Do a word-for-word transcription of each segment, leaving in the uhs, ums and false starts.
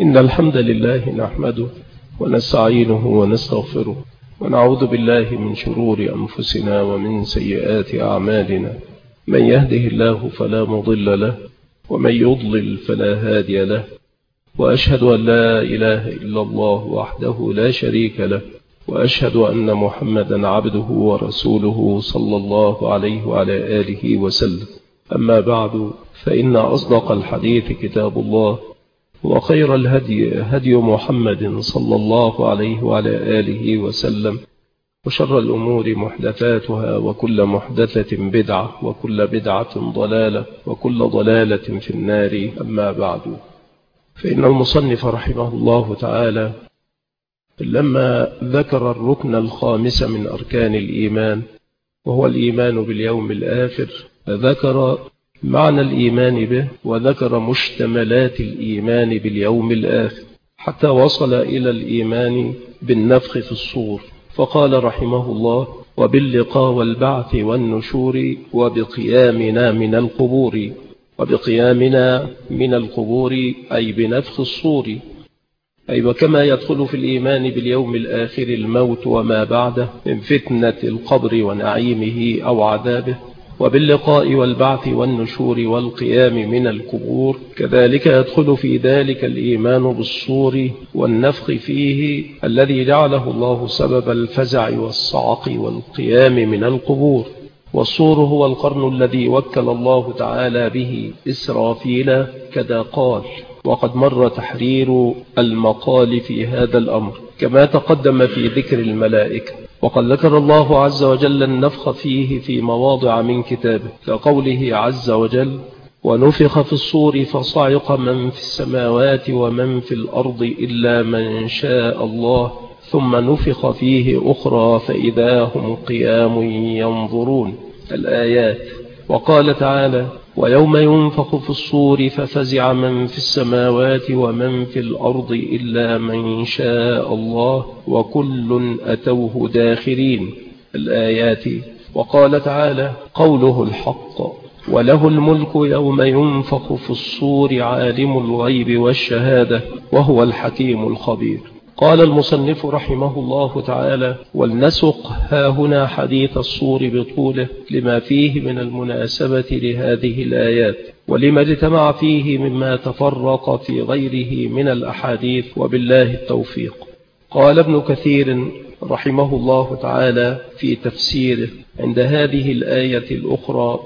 إن الحمد لله نحمده ونستعينه ونستغفره ونعوذ بالله من شرور أنفسنا ومن سيئات أعمالنا. من يهده الله فلا مضل له ومن يضلل فلا هادي له، وأشهد أن لا إله إلا الله وحده لا شريك له، وأشهد أن محمدا عبده ورسوله صلى الله عليه وعلى آله وسلم. أما بعد، فإن أصدق الحديث كتاب الله، وخير الهدي هدي محمد صلى الله عليه وعلى آله وسلم، وشر الأمور محدثاتها، وكل محدثة بدعة، وكل بدعة ضلالة، وكل ضلالة في النار. أما بعد، فإن المصنف رحمه الله تعالى لما ذكر الركن الخامس من أركان الإيمان، وهو الإيمان باليوم الآخر، ذكر معنى الإيمان به، وذكر مشتملات الإيمان باليوم الآخر، حتى وصل إلى الإيمان بالنفخ في الصور، فقال رحمه الله: وباللقاء والبعث والنشور، وبقيامنا من القبور. وبقيامنا من القبور أي بنفخ الصور، أي وكما يدخل في الإيمان باليوم الآخر الموت وما بعده من فتنة القبر ونعيمه أو عذابه. وباللقاء والبعث والنشور والقيام من القبور كذلك يدخل في ذلك الإيمان بالصور والنفخ فيه، الذي جعله الله سبب الفزع والصعق والقيام من القبور. والصور هو القرن الذي وكل الله تعالى به إسرافيل كذا قال، وقد مر تحرير المقال في هذا الأمر كما تقدم في ذكر الملائكة. وقد ذكر الله عز وجل النفخ فيه في مواضع من كتابه، كقوله عز وجل: ونفخ في الصور فصعق من في السماوات ومن في الأرض إلا من شاء الله ثم نفخ فيه أخرى فإذا هم قيام ينظرون. الآيات. وقال تعالى: ويوم ينفخ في الصور ففزع من في السماوات ومن في الأرض إلا من شاء الله وكل أتوه داخرين. الآيات. وقال تعالى: قوله الحق: وله الملك يوم ينفخ في الصور عالم الغيب والشهادة وهو الحكيم الخبير. قال المصنف رحمه الله تعالى: ولنسق هاهنا حديث الصور بطوله لما فيه من المناسبة لهذه الآيات، ولما اجتمع فيه مما تفرق في غيره من الأحاديث، وبالله التوفيق. قال ابن كثير رحمه الله تعالى في تفسيره عند هذه الآية الأخرى،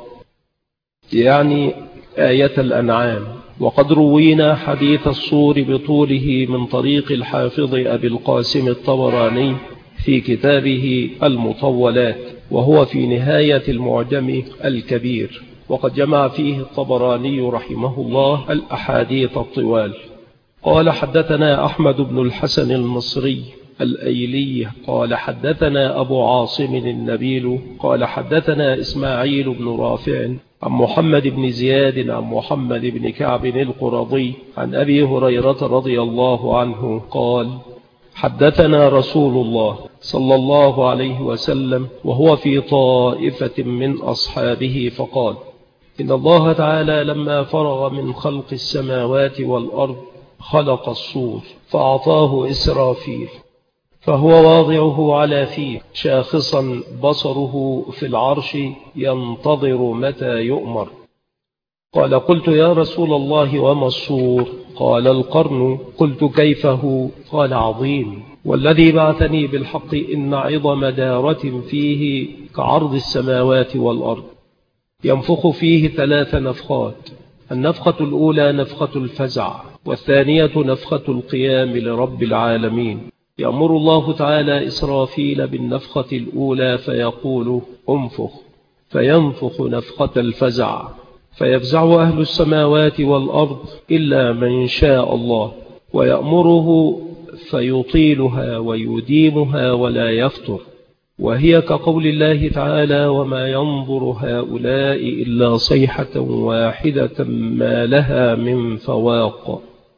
يعني آية الأنعام: وقد روينا حديث الصور بطوله من طريق الحافظ أبي القاسم الطبراني في كتابه المطولات، وهو في نهاية المعجم الكبير، وقد جمع فيه الطبراني رحمه الله الأحاديث الطوال. قال: حدثنا أحمد بن الحسن المصري الأيلي قال حدثنا أبو عاصم النبيل قال حدثنا إسماعيل بن رافع عن محمد بن زياد عن محمد بن كعب القرظي عن أبي هريرة رضي الله عنه قال: حدثنا رسول الله صلى الله عليه وسلم وهو في طائفة من أصحابه فقال: إن الله تعالى لما فرغ من خلق السماوات والأرض خلق الصور فأعطاه إسرافيل، فهو واضعه على فيه شاخصا بصره في العرش ينتظر متى يؤمر. قال: قلت يا رسول الله وما الصور؟ قال: القرن. قلت: كيف هو؟ قال: عظيم، والذي بعثني بالحق إن عظم دارة فيه كعرض السماوات والأرض، ينفخ فيه ثلاث نفخات: النفخة الأولى نفخة الفزع، والثانية نفخة القيام لرب العالمين. يأمر الله تعالى إسرافيل بالنفخة الأولى فيقول: انفخ، فينفخ نفخة الفزع، فيفزع أهل السماوات والأرض إلا من شاء الله، ويأمره فيطيلها ويديمها ولا يفتر، وهي كقول الله تعالى: وما ينظر هؤلاء إلا صيحة واحدة ما لها من فواق.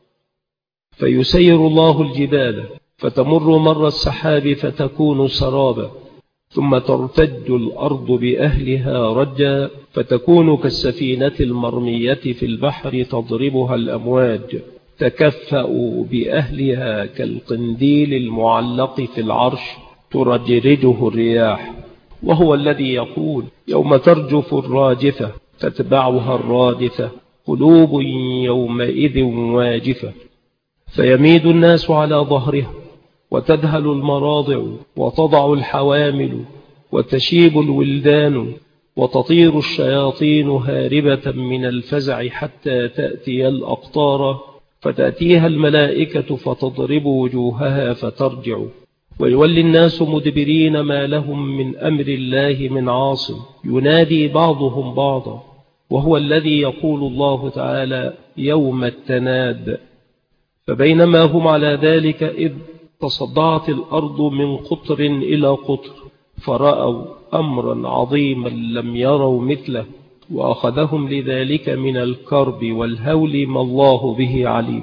فيسير الله الجبال فتمر مر السحاب فتكون سرابا، ثم ترتج الأرض بأهلها رجا فتكون كالسفينة المرمية في البحر تضربها الأمواج، تكفأ بأهلها كالقنديل المعلق في العرش ترجرجه الرياح، وهو الذي يقول: يوم ترجف الراجفة تتبعها الرادفة قلوب يومئذ واجفة. فيميد الناس على ظهرها وتذهل المراضع وتضع الحوامل وتشيب الولدان وتطير الشياطين هاربة من الفزع حتى تأتي الأقطار، فتأتيها الملائكة فتضرب وجوهها فترجع، ويولي الناس مدبرين ما لهم من أمر الله من عاصم، ينادي بعضهم بعضا، وهو الذي يقول الله تعالى: يوم التناد. فبينما هم على ذلك إذ تصدعت الأرض من قطر إلى قطر، فرأوا أمرا عظيما لم يروا مثله، وأخذهم لذلك من الكرب والهول ما الله به عليم.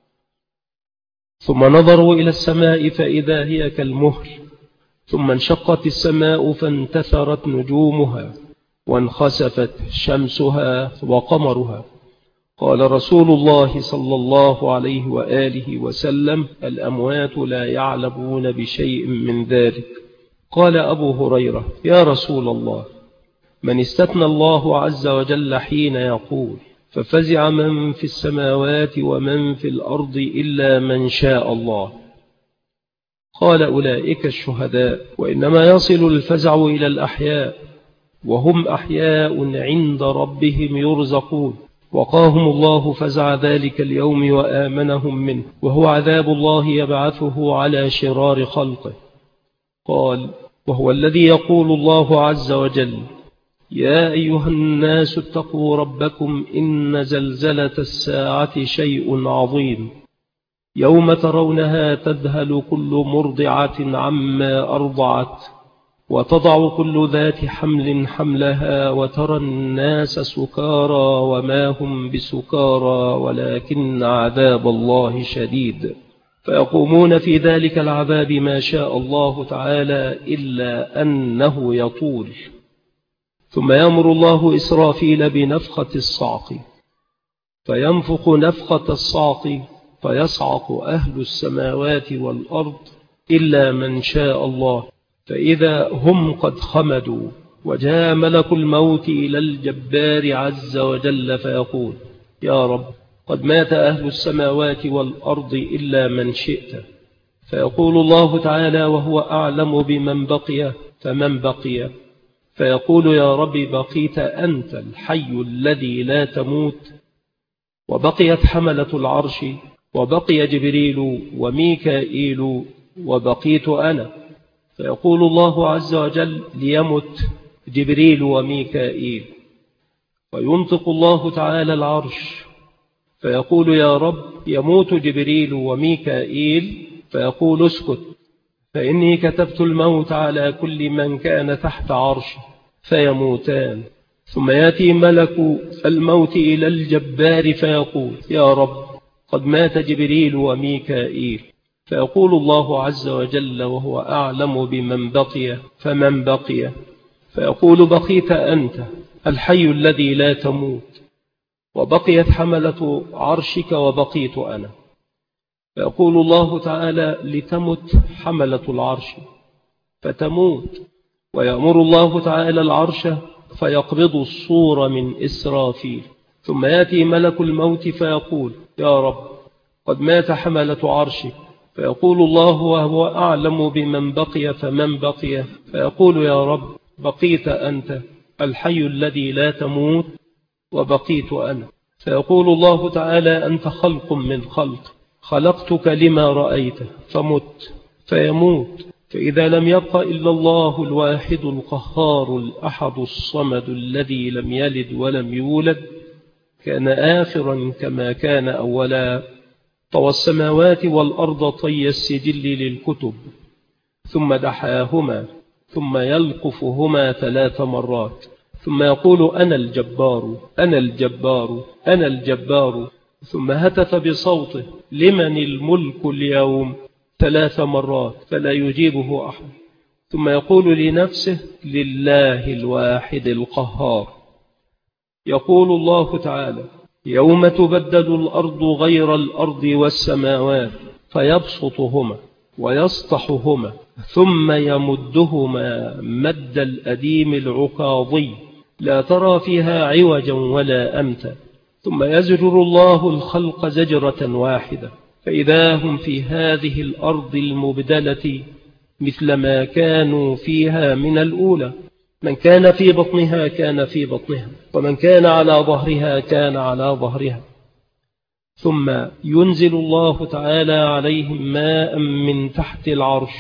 ثم نظروا إلى السماء فإذا هي كالمهل، ثم انشقت السماء فانتثرت نجومها وانخسفت شمسها وقمرها. قال رسول الله صلى الله عليه وآله وسلم: الأموات لا يعلمون بشيء من ذلك. قال أبو هريرة: يا رسول الله، من استثنى الله عز وجل حين يقول: ففزع من في السماوات ومن في الأرض إلا من شاء الله؟ قال: أولئك الشهداء، وإنما يصل الفزع إلى الأحياء، وهم أحياء عند ربهم يرزقون، وقاهم الله فزع ذلك اليوم وآمنهم منه، وهو عذاب الله يبعثه على شرار خلقه. قال: وهو الذي يقول الله عز وجل: يا أيها الناس اتقوا ربكم إن زلزلة الساعة شيء عظيم، يوم ترونها تذهل كل مرضعة عما أرضعت، وتضع كل ذات حمل حملها، وترى الناس سكارى وما هم بسكارى ولكن عذاب الله شديد، فيقومون في ذلك العذاب ما شاء الله تعالى إلا أنه يطول. ثم يأمر الله إسرافيل بنفخة الصعق، فينفخ نفخة الصعق فيصعق أهل السماوات والأرض إلا من شاء الله، فإذا هم قد خمدوا، وجاء ملك الموت إلى الجبار عز وجل فيقول: يا رب، قد مات أهل السماوات والأرض إلا من شئت. فيقول الله تعالى وهو أعلم بمن بقي: فمن بقي؟ فيقول: يا رب، بقيت أنت الحي الذي لا تموت، وبقيت حملة العرش، وبقي جبريل وميكائيل، وبقيت أنا. فيقول الله عز وجل: ليمت جبريل وميكائيل. وينطق الله تعالى العرش فيقول: يا رب، يموت جبريل وميكائيل. فيقول: اسكت، فإني كتبت الموت على كل من كان تحت عرشي، فيموتان. ثم يأتي ملك الموت إلى الجبار فيقول: يا رب، قد مات جبريل وميكائيل. فيقول الله عز وجل وهو أعلم بمن بقي: فمن بقي؟ فيقول: بقيت أنت الحي الذي لا تموت، وبقيت حملة عرشك، وبقيت أنا. فيقول الله تعالى: لتمت حملة العرش، فتموت. ويأمر الله تعالى العرش فيقبض الصور من إسرافيل. ثم يأتي ملك الموت فيقول: يا رب، قد مات حملة عرشك. فيقول الله وهو أعلم بمن بقي: فمن بقي؟ فيقول: يا رب، بقيت أنت الحي الذي لا تموت، وبقيت أنا. فيقول الله تعالى: أنت خلق من خلق، خلقتك لما رأيته، فمت. فيموت. فإذا لم يبق إلا الله الواحد القهار الأحد الصمد الذي لم يلد ولم يولد، كان آخرا كما كان أولا. طوى السماوات والأرض طي السجل للكتب، ثم دحاهما، ثم يلقفهما ثلاث مرات، ثم يقول: أنا الجبار، أنا الجبار، أنا الجبار. ثم هتف بصوته: لمن الملك اليوم؟ ثلاث مرات، فلا يجيبه أحد. ثم يقول لنفسه: لله الواحد القهار. يقول الله تعالى: يوم تبدل الأرض غير الأرض والسماوات فيبسطهما ويسطحهما ثم يمدهما مد الأديم العكاظي لا ترى فيها عوجا ولا أمتا، ثم يزجر الله الخلق زجرة واحدة فإذا هم في هذه الأرض المبدلة مثل ما كانوا فيها من الأولى. من كان في بطنها كان في بطنها، ومن كان على ظهرها كان على ظهرها. ثم ينزل الله تعالى عليهم ماء من تحت العرش،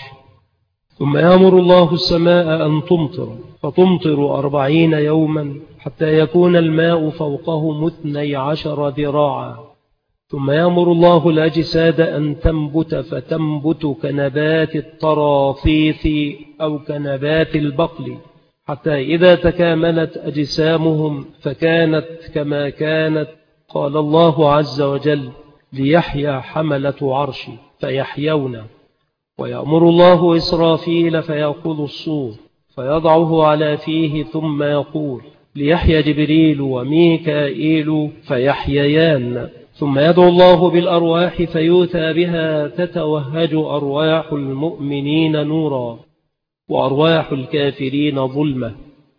ثم يأمر الله السماء أن تمطر فتمطر أربعين يوما حتى يكون الماء فوقهم اثني عشر ذراعا، ثم يأمر الله الأجساد أن تنبت فتنبت كنبات الطراثيث أو كنبات البقل، حتى إذا تكاملت أجسامهم فكانت كما كانت. قال الله عز وجل: ليحيى حملة عرشي فيحيون. ويأمر الله إسرافيل فيأخذ الصور فيضعه على فيه ثم يقول: ليحيى جبريل وميكائيل فيحييان. ثم يدعو الله بالأرواح فيؤتى بها تتوهج أرواح المؤمنين نورا وأرواح الكافرين ظلمة،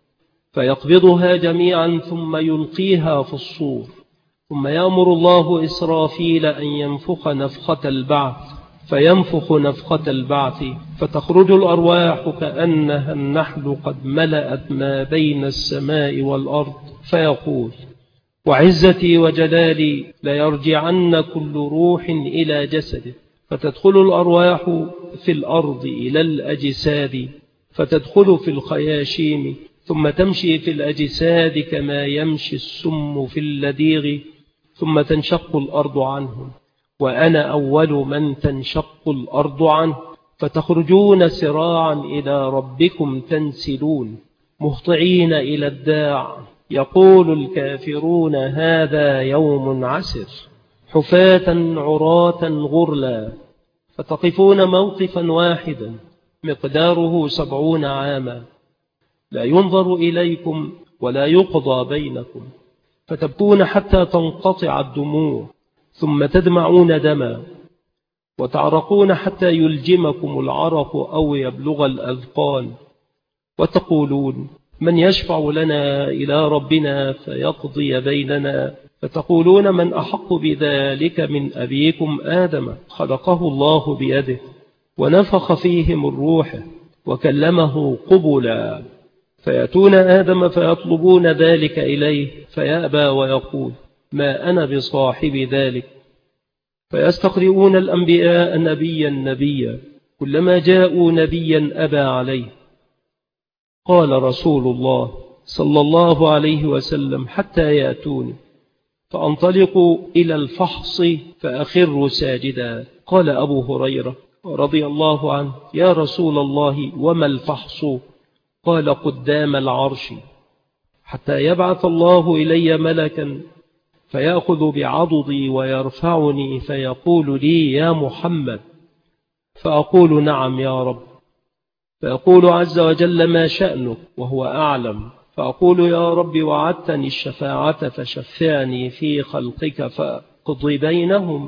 فيقبضها جميعا ثم يلقيها في الصور. ثم يأمر الله إسرافيل أن ينفخ نفخة البعث فينفخ نفخة البعث فتخرج الأرواح كأنها النحل قد ملأت ما بين السماء والأرض، فيقول: وعزتي وجلالي ليرجعن كل روح إلى جسده، فتدخل الأرواح في الأرض إلى الأجساد فتدخل في الخياشيم، ثم تمشي في الأجساد كما يمشي السم في اللديغ، ثم تنشق الأرض عنهم، وأنا أول من تنشق الأرض عنه، فتخرجون سراعا إلى ربكم تنسلون مهطعين إلى الداع، يقول الكافرون هذا يوم عسر، حفاة عراة غرلا، فتقفون موقفا واحدا مقداره سبعون عاما، لا ينظر إليكم ولا يقضى بينكم، فتبكون حتى تنقطع الدموع، ثم تدمعون دما، وتعرقون حتى يلجمكم العرق أو يبلغ الأذقان، وتقولون: من يشفع لنا إلى ربنا فيقضي بيننا؟ فتقولون: من أحق بذلك من أبيكم آدم، خلقه الله بيده ونفخ فيه من روحه وكلمه قبلا. فيأتون آدم فيطلبون ذلك إليه فيأبى ويقول: ما أنا بصاحب ذلك. فيستقرئون الأنبياء نبيا نبيا، كلما جاءوا نبيا أبى عليه. قال رسول الله صلى الله عليه وسلم: حتى يأتوني فأنطلق إلى الفحص فأخر ساجدا. قال أبو هريرة رضي الله عنه: يا رسول الله وما الفحص؟ قال: قدام العرش، حتى يبعث الله إلي ملكا فيأخذ بعضدي ويرفعني فيقول لي: يا محمد، فأقول: نعم يا رب. فيقول عز وجل: ما شأنك؟ وهو أعلم. فأقول: يا رب، وعدتني الشفاعة فشفعني في خلقك فاقض بينهم.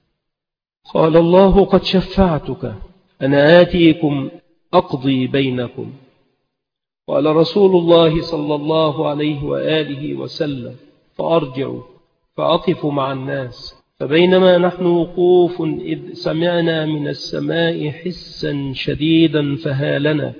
قال الله: قد شفعتك، أنا آتيكم أقضي بينكم. قال رسول الله صلى الله عليه وآله وسلم: فأرجع فأقف مع الناس، فبينما نحن وقوف إذ سمعنا من السماء حسا شديدا فهالنا،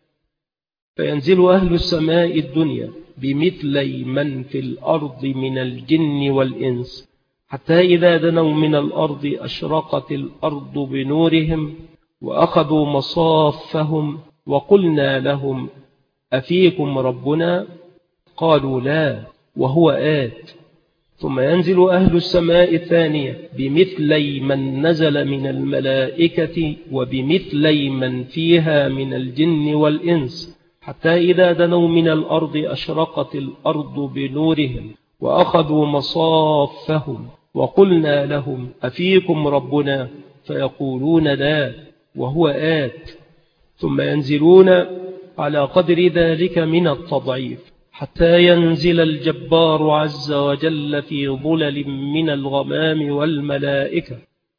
فينزل أهل السماء الدنيا بمثلي من في الأرض من الجن والإنس، حتى إذا دنوا من الأرض أشرقت الأرض بنورهم وأخذوا مصافهم، وقلنا لهم: أفيكم ربنا؟ قالوا: لا، وهو آت. ثم ينزل أهل السماء الثانية بمثلي من نزل من الملائكة وبمثلي من فيها من الجن والإنس، حتى إذا دنوا من الأرض أشرقت الأرض بنورهم وأخذوا مصافهم، وقلنا لهم: أفيكم ربنا؟ فيقولون: لا، وهو آت. ثم ينزلون على قدر ذلك من التضعيف، حتى ينزل الجبار عز وجل في ظلل من الغمام والملائكة،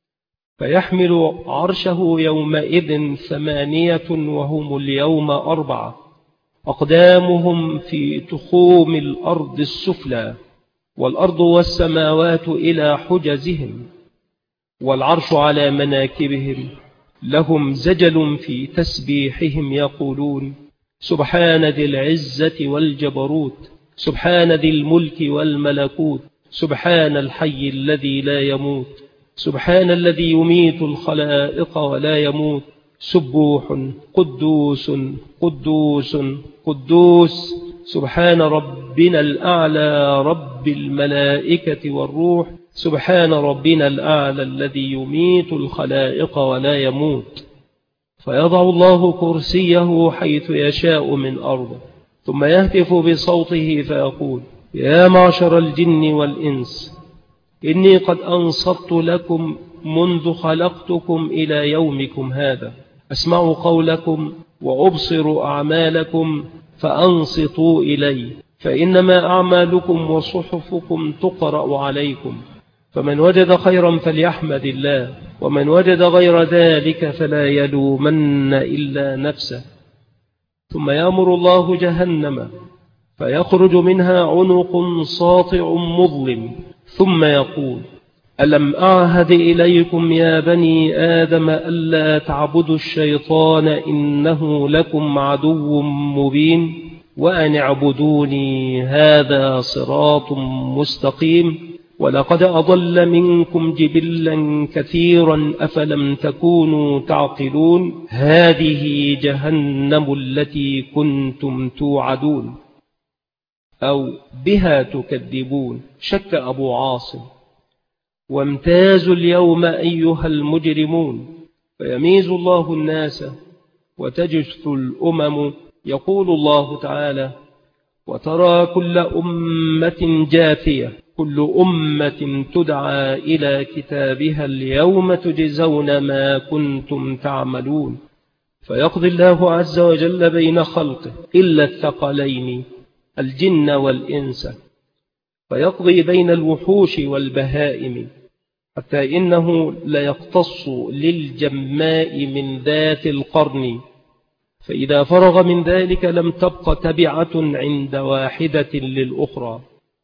فيحمل عرشه يومئذ ثمانية وهم اليوم أربعة، أقدامهم في تخوم الأرض السفلى، والأرض والسماوات إلى حجزهم، والعرش على مناكبهم، لهم زجل في تسبيحهم يقولون: سبحان ذي العزة والجبروت، سبحان ذي الملك والملكوت، سبحان الحي الذي لا يموت، سبحان الذي يميت الخلائق ولا يموت، سبوح قدوس قدوس قدوس، سبحان ربنا الأعلى رب الملائكة والروح، سبحان ربنا الأعلى الذي يميت الخلائق ولا يموت. فيضع الله كرسيه حيث يشاء من أرضه، ثم يهتف بصوته فيقول: يا معشر الجن والإنس، إني قد أنصت لكم منذ خلقتكم إلى يومكم هذا، أسمع قولكم وأبصر أعمالكم، فأنصتوا إلي، فإنما أعمالكم وصحفكم تقرأ عليكم، فمن وجد خيرا فليحمد الله، ومن وجد غير ذلك فلا يلومن إلا نفسه. ثم يأمر الله جهنم، فيخرج منها عنق ساطع مظلم، ثم يقول: ألم أعهد إليكم يا بني آدم ألا تعبدوا الشيطان إنه لكم عدو مبين، وأن اعبدوني هذا صراط مستقيم، ولقد أضل منكم جبلا كثيرا أفلم تكونوا تعقلون، هذه جهنم التي كنتم توعدون، أو بها تكذبون. شك أبو عاصم: وامتازوا اليوم أيها المجرمون. فيميز الله الناس وتجث الأمم. يقول الله تعالى: وترى كل أمة جاثية، كل أمة تدعى إلى كتابها اليوم تجزون ما كنتم تعملون. فيقضي الله عز وجل بين خلقه إلا الثقلين الجن والإنس، فيقضي بين الوحوش والبهائم، حتى إنه ليقتص للجماء من ذات القرن، فإذا فرغ من ذلك لم تبق تبعة عند واحدة للأخرى.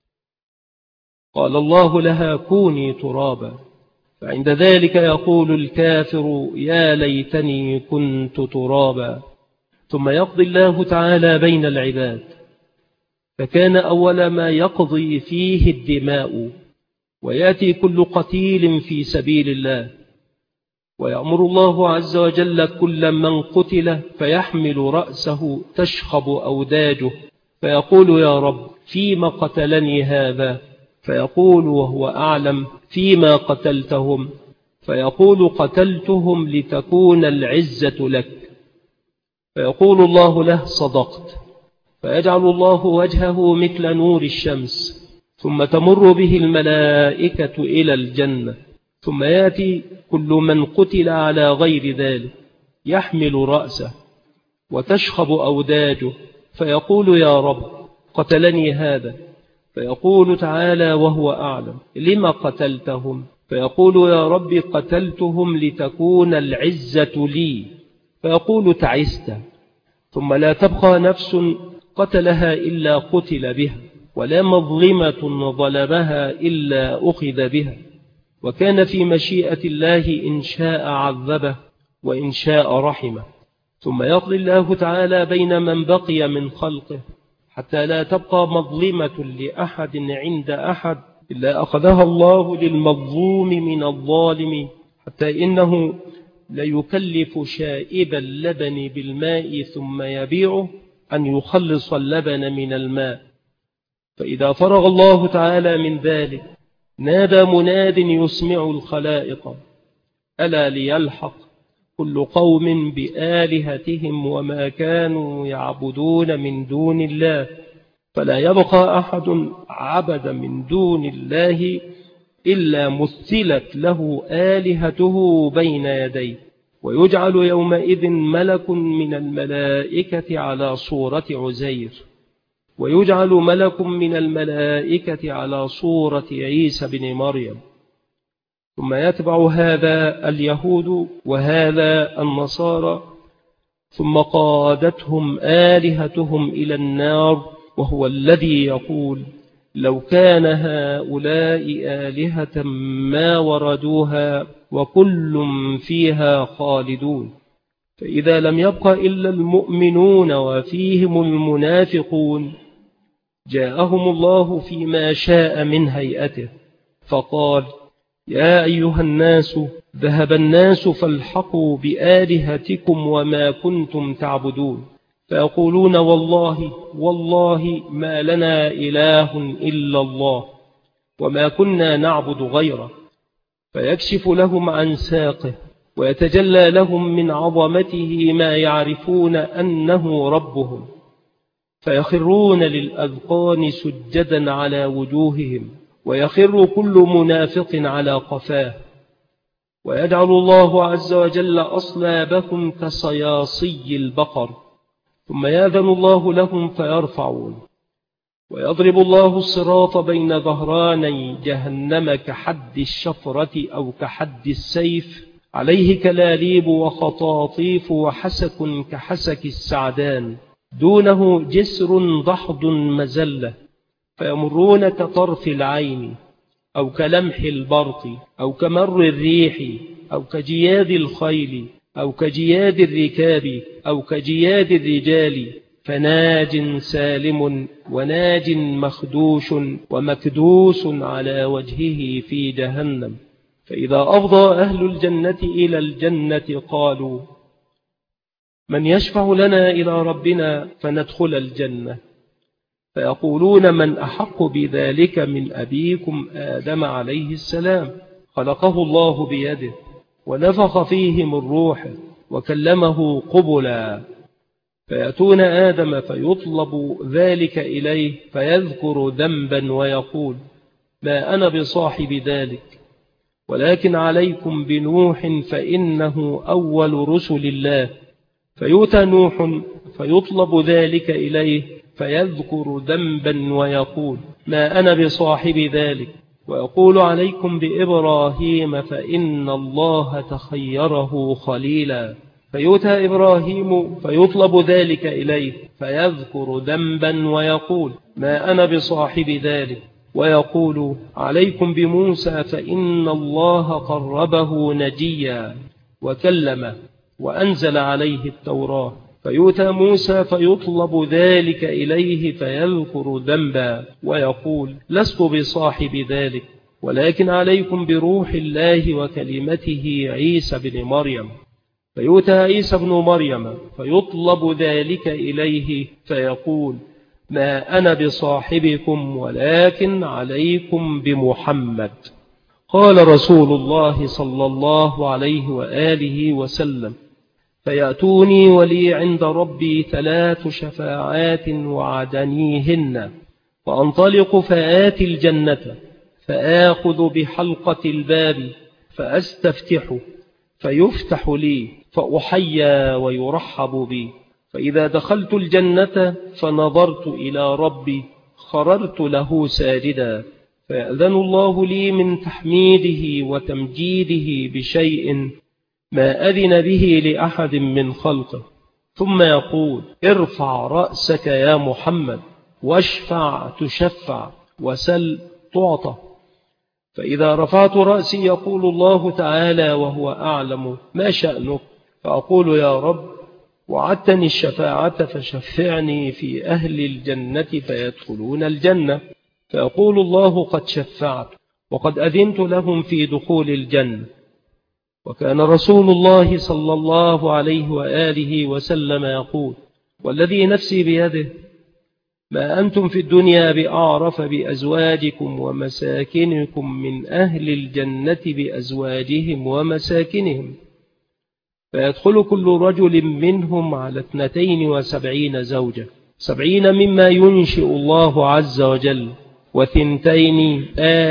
قال الله لها: كوني ترابا، فعند ذلك يقول الكافر: يا ليتني كنت ترابا. ثم يقضي الله تعالى بين العباد، فكان أول ما يقضي فيه الدماء، ويأتي كل قتيل في سبيل الله، ويأمر الله عز وجل كل من قتل فيحمل رأسه تشخب أوداجه، فيقول: يا رب فيما قتلني هذا؟ فيقول وهو أعلم: فيما قتلتهم؟ فيقول: قتلتهم لتكون العزة لك. فيقول الله له: صدقت. فيجعل الله وجهه مثل نور الشمس، ثم تمر به الملائكة إلى الجنة، ثم يأتي كل من قتل على غير ذلك يحمل رأسه وتشخب أوداجه، فيقول: يا رب قتلني هذا؟ فيقول تعالى وهو أعلم: لما قتلتهم؟ فيقول: يا رب قتلتهم لتكون العزة لي. فيقول: تعست. ثم لا تبقى نفس قتلها إلا قتل بها، ولا مظلمة ظلمها إلا أخذ بها، وكان في مشيئة الله إن شاء عذبه وإن شاء رحمه. ثم يقضي الله تعالى بين من بقي من خلقه، حتى لا تبقى مظلمة لأحد عند أحد إلا أخذها الله للمظلوم من الظالم، حتى إنه ليكلف شائب اللبن بالماء ثم يبيعه أن يخلص اللبن من الماء. فإذا فرغ الله تعالى من ذلك نادى مناد يسمع الخلائق: ألا ليلحق كل قوم بآلهتهم وما كانوا يعبدون من دون الله، فلا يبقى أحد عبد من دون الله إلا مثلت له آلهته بين يديه، ويجعل يومئذ ملك من الملائكة على صورة عزير، ويجعل ملك من الملائكة على صورة عيسى بن مريم، ثم يتبع هذا اليهود وهذا النصارى، ثم قادتهم آلهتهم إلى النار، وهو الذي يقول لو كان هؤلاء آلهة ما وردوها وكل فيها خالدون. فإذا لم يبق إلا المؤمنون وفيهم المنافقون جاءهم الله فيما شاء من هيئته فقال يا أيها الناس ذهب الناس فالحقوا بآلهتكم وما كنتم تعبدون، فيقولون والله والله ما لنا إله إلا الله وما كنا نعبد غيره، فيكشف لهم عن ساقه ويتجلى لهم من عظمته ما يعرفون أنه ربهم، فيخرون للأذقان سجدا على وجوههم، ويخر كل منافق على قفاه، ويجعل الله عز وجل أصلابكم كصياصي البقر، ثم يأذن الله لهم فيرفعون، ويضرب الله الصراط بين ظهراني جهنم كحد الشفرة أو كحد السيف، عليه كلاليب وخطاطيف وحسك كحسك السعدان، دونه جسر ضحض مزلة، فيمرون كطرف العين أو كلمح البرق أو كمر الريح أو كجياد الخيل أو كجياد الركاب أو كجياد الرجال، فناج سالم وناج مخدوش ومكدوس على وجهه في جهنم. فإذا أفضى أهل الجنة إلى الجنة قالوا من يشفع لنا إلى ربنا فندخل الجنة، فيقولون من أحق بذلك من أبيكم آدم عليه السلام، خلقه الله بيده ونفخ فيه من روحه وكلمه قبلا، فيأتون آدم فيطلب ذلك إليه فيذكر ذنبا ويقول ما أنا بصاحب ذلك، ولكن عليكم بنوح فإنه أول رسل الله، فيؤتى نوح فيطلب ذلك إليه فيذكر ذنبا ويقول ما أنا بصاحب ذلك، ويقول عليكم بإبراهيم فإن الله تخيره خليلا، فيؤتى إبراهيم فيطلب ذلك إليه فيذكر ذنبا ويقول ما أنا بصاحب ذلك، ويقول عليكم بموسى فإن الله قربه نجيا وكلمه وأنزل عليه التوراة، فيؤتى موسى فيطلب ذلك إليه فيذكر ذنبا ويقول لست بصاحب ذلك، ولكن عليكم بروح الله وكلمته عيسى بن مريم، فيؤتى عيسى بن مريم فيطلب ذلك إليه فيقول ما أنا بصاحبكم ولكن عليكم بمحمد. قال رسول الله صلى الله عليه وآله وسلم فيأتوني ولي عند ربي ثلاث شفاعات وعدنيهن، فأنطلق فآتي الجنة فآخذ بحلقة الباب فأستفتح فيفتح لي فأحيا ويرحب بي، فإذا دخلت الجنة فنظرت إلى ربي خررت له ساجدا، فيأذن الله لي من تحميده وتمجيده بشيء ما أذن به لأحد من خلقه، ثم يقول ارفع رأسك يا محمد واشفع تشفع وسل تعطى، فإذا رفعت رأسي يقول الله تعالى وهو أعلم ما شأنك، فأقول يا رب وعدتني الشفاعة فشفعني في أهل الجنة فيدخلون الجنة، فيقول الله قد شفعت وقد أذنت لهم في دخول الجنة. وكان رسول الله صلى الله عليه وآله وسلم يقول والذي نفسي بيده ما أنتم في الدنيا بأعرف بأزواجكم ومساكنكم من أهل الجنة بأزواجهم ومساكنهم، فيدخل كل رجل منهم على اثنتين وسبعين زوجة، سبعين مما ينشئ الله عز وجل، وثنتين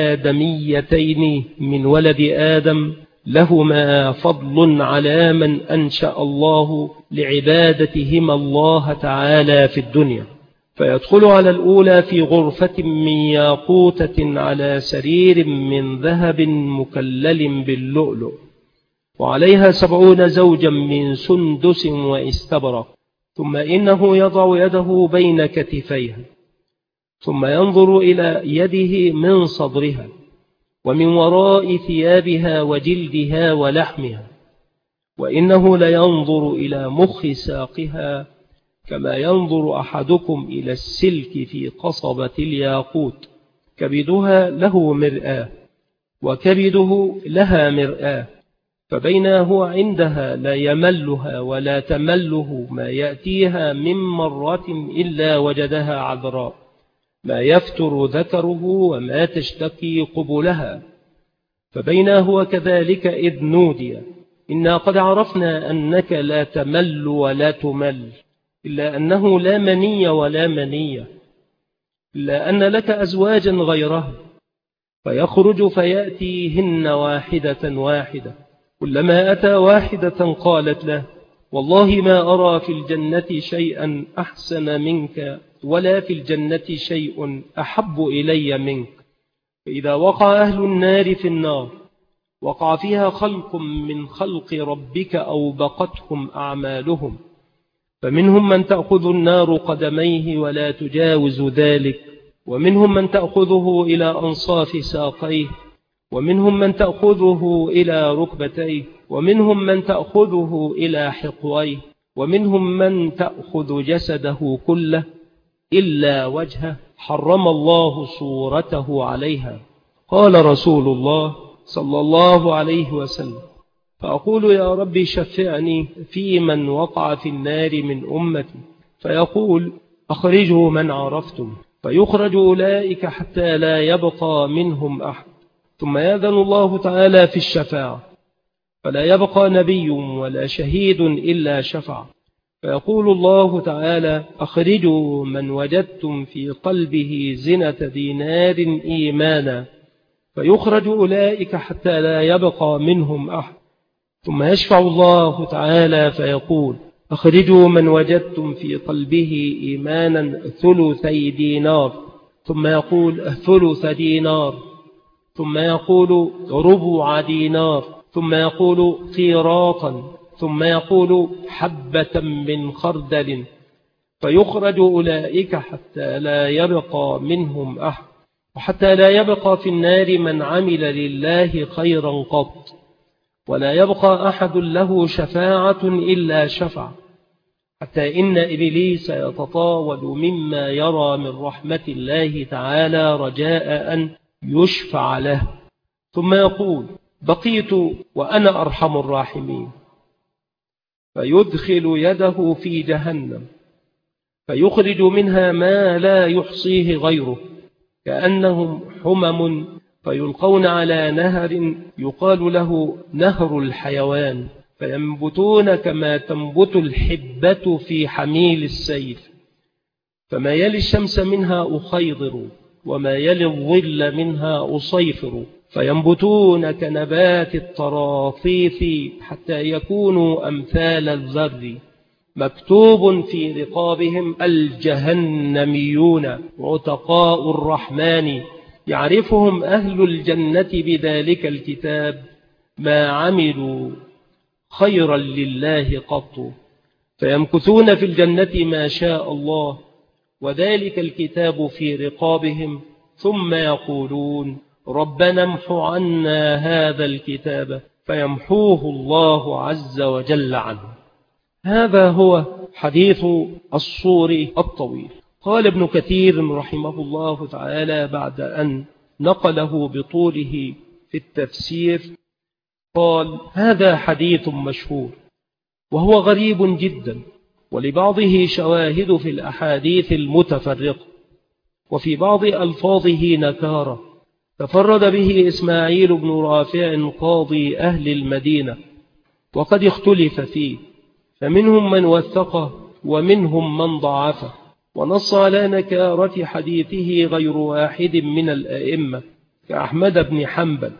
آدميتين من ولد آدم لهما فضل على من أنشأ الله لعبادتهما الله تعالى في الدنيا، فيدخل على الأولى في غرفة من ياقوتة على سرير من ذهب مكلل باللؤلؤ، وعليها سبعون زوجا من سندس واستبرق. ثم إنه يضع يده بين كتفيها، ثم ينظر إلى يده من صدرها ومن وراء ثيابها وجلدها ولحمها، وإنه لينظر إلى مخ ساقها كما ينظر أحدكم إلى السلك في قصبة الياقوت. كبدها له مرآة وكبده لها مرآة، فبينما هو عندها لا يملها ولا تمله ما يأتيها من مرة إلا وجدها عذراء، ما يفتر ذكره وما تشتكي قبلها. فبينما هو كذلك إذ نودي إنا قد عرفنا أنك لا تمل ولا تمل، إلا أنه لا مني ولا منية، إلا أن لك أزواجا غيرها. فيخرج فيأتيهن واحدة واحدة، كلما أتى واحدة قالت له والله ما أرى في الجنة شيئا أحسن منك ولا في الجنة شيء أحب إلي منك. فإذا وقع أهل النار في النار وقع فيها خلق من خلق ربك أوبقتهم أعمالهم، فمنهم من تأخذ النار قدميه ولا تجاوز ذلك، ومنهم من تأخذه إلى أنصاف ساقيه، ومنهم من تأخذه إلى ركبتيه، ومنهم من تأخذه إلى حقويه، ومنهم من تأخذ جسده كله إلا وجهه حرم الله صورته عليها. قال رسول الله صلى الله عليه وسلم فأقول يا رب شفعني في من وقع في النار من أمتي، فيقول أخرجوا من عرفتم، فيخرج أولئك حتى لا يبقى منهم أحد. ثم يأذن الله تعالى في الشفاعة، فلا يبقى نبي ولا شهيد إلا شفع، فيقول الله تعالى أخرجوا من وجدتم في قلبه زنة دينار إيمانا، فيخرج أولئك حتى لا يبقى منهم أحد. ثم يشفع الله تعالى فيقول أخرجوا من وجدتم في قلبه إيمانا ثلثي دينار، ثم يقول ثلث دينار، ثم يقول ربع دينار، ثم يقول قيراطا، ثم يقول حبة من خردل، فيخرج أولئك حتى لا يبقى منهم أحد، وحتى لا يبقى في النار من عمل لله خيرا قط، ولا يبقى أحد له شفاعة إلا شفع، حتى إن إبليس يتطاول مما يرى من رحمة الله تعالى رجاء أن يشفع له، ثم يقول بقيت وأنا أرحم الراحمين، فيدخل يده في جهنم فيخرج منها ما لا يحصيه غيره كأنهم حمم، فيلقون على نهر يقال له نهر الحيوان، فينبتون كما تنبت الحبة في حميل السيف، فما يلي الشمس منها أخيضر وما يلي الظل منها أصيفر، فينبتون كنبات الطراطيف حتى يكونوا أمثال الذر، مكتوب في رقابهم الجهنميون عتقاء الرحمن، يعرفهم أهل الجنة بذلك الكتاب ما عملوا خيرا لله قط، فيمكثون في الجنة ما شاء الله، وذلك الكتاب في رقابهم، ثم يقولون ربنا امح عنا هذا الكتاب، فيمحوه الله عز وجل عنه. هذا هو حديث الصور الطويل. قال ابن كثير رحمه الله تعالى بعد أن نقله بطوله في التفسير، قال هذا حديث مشهور وهو غريب جدا، ولبعضه شواهد في الأحاديث المتفرقة، وفي بعض ألفاظه نكارة، تفرد به إسماعيل بن رافع قاضي أهل المدينة، وقد اختلف فيه، فمنهم من وثقه ومنهم من ضعفه، ونص على نكارة حديثه غير واحد من الأئمة كأحمد بن حنبل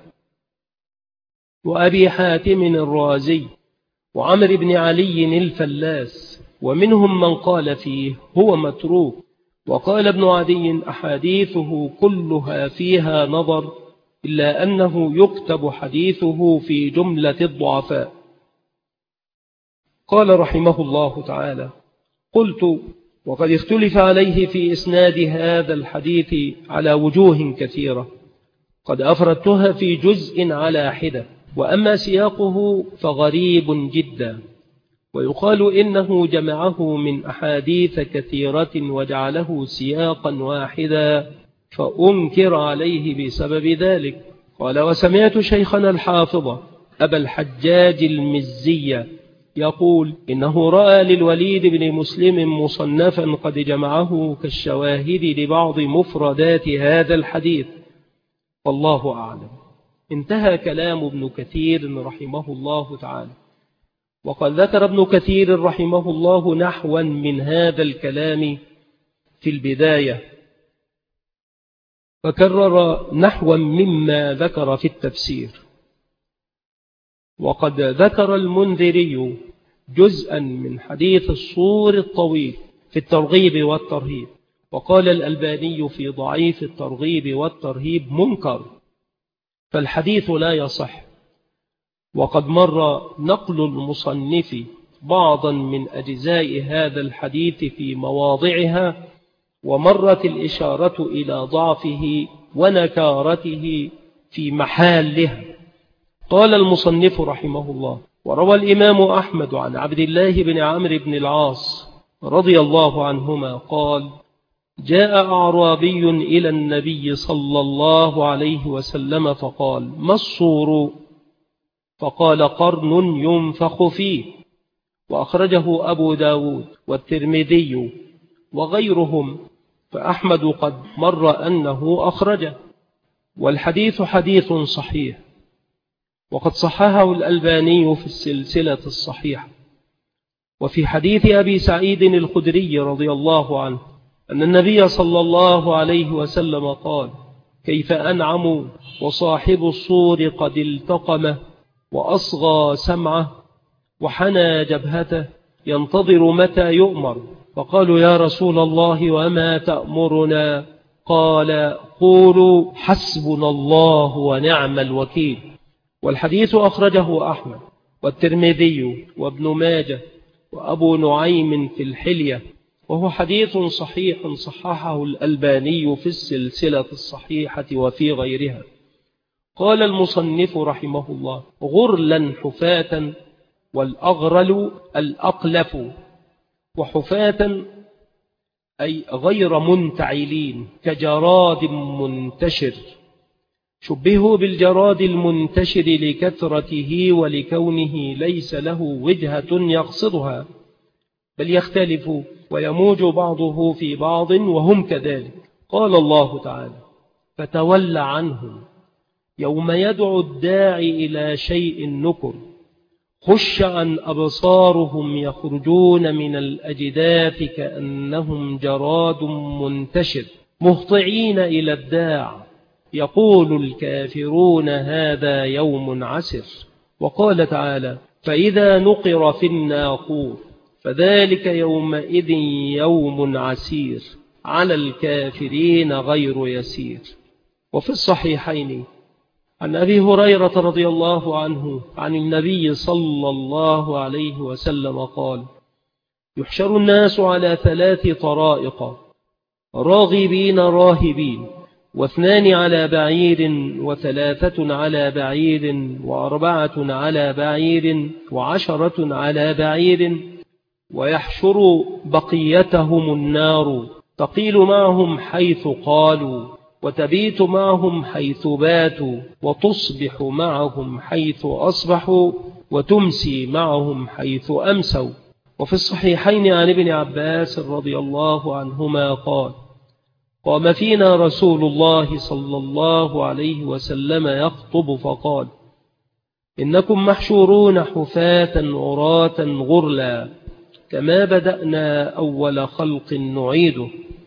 وأبي حاتم الرازي وعمر بن علي الفلاس، ومنهم من قال فيه هو متروك، وقال ابن عدي أحاديثه كلها فيها نظر إلا أنه يكتب حديثه في جملة الضعفاء. قال رحمه الله تعالى: قلت: وقد اختلف عليه في إسناد هذا الحديث على وجوه كثيرة، قد أفردتها في جزء على حدة، وأما سياقه فغريب جدا، ويقال إنه جمعه من أحاديث كثيرة وجعله سياقا واحدا فأنكر عليه بسبب ذلك. قال: وسمعت شيخنا الحافظ أبا الحجاج المزي يقول إنه رأى للوليد بن مسلم مصنفا قد جمعه كالشواهد لبعض مفردات هذا الحديث، والله أعلم. انتهى كلام ابن كثير رحمه الله تعالى. وقد ذكر ابن كثير رحمه الله نحوا من هذا الكلام في البداية، فكرر نحوا مما ذكر في التفسير. وقد ذكر المنذري جزءا من حديث الصور الطويل في الترغيب والترهيب، وقال الألباني في ضعيف الترغيب والترهيب منكر، فالحديث لا يصح. وقد مر نقل المصنف بعضا من أجزاء هذا الحديث في مواضعها، ومرت الإشارة إلى ضعفه ونكارته في محلها. قال المصنف رحمه الله: وروى الإمام أحمد عن عبد الله بن عمرو بن العاص رضي الله عنهما قال: جاء أعرابي إلى النبي صلى الله عليه وسلم فقال: ما الصور؟ فقال: قرن ينفخ فيه. وأخرجه أبو داود والترمذي وغيرهم، فأحمد قد مر أنه أخرجه، والحديث حديث صحيح، وقد صححه الألباني في السلسلة الصحيحة. وفي حديث أبي سعيد الخدري رضي الله عنه أن النبي صلى الله عليه وسلم قال: كيف أنعم وصاحب الصور قد التقمه وأصغى سمعه وحنى جبهته ينتظر متى يؤمر. فقالوا: يا رسول الله وما تأمرنا؟ قال: قولوا حسبنا الله ونعم الوكيل. والحديث أخرجه أحمد والترمذي وابن ماجه وأبو نعيم في الحلية، وهو حديث صحيح صححه الألباني في السلسلة الصحيحة وفي غيرها. قال المصنف رحمه الله: غرلا حفاة، والأغرل الأقلف، وحفاة أي غير منتعلين كجراد منتشر، شبهوا بالجراد المنتشر لكثرته ولكونه ليس له وجهة يقصدها، بل يختلف ويموج بعضه في بعض وهم كذلك. قال الله تعالى: فتول عنهم يوم يدعو الداعي إلى شيء نكر، خش عن أبصارهم يخرجون من الأجداث كأنهم جراد منتشر مهطعين إلى الداع، يقول الكافرون هذا يوم عسر. وقال تعالى: فإذا نقر في الناقور فذلك يومئذ يوم عسير على الكافرين غير يسير. وفي الصحيحين عن أبي هريرة رضي الله عنه عن النبي صلى الله عليه وسلم قال: يحشر الناس على ثلاث طرائق، راغبين راهبين، واثنان على بعير، وثلاثة على بعير، وأربعة على بعير، وعشرة على بعير، ويحشر بقيتهم النار، تقيل معهم حيث قالوا، وتبيت معهم حيث باتوا، وتصبح معهم حيث أصبحوا، وتمسي معهم حيث أمسوا. وفي الصحيحين عن ابن عباس رضي الله عنهما قال: قام فينا رسول الله صلى الله عليه وسلم يخطب فقال: إنكم محشورون حفاة عراة غرلا، كما بدأنا أول خلق نعيده.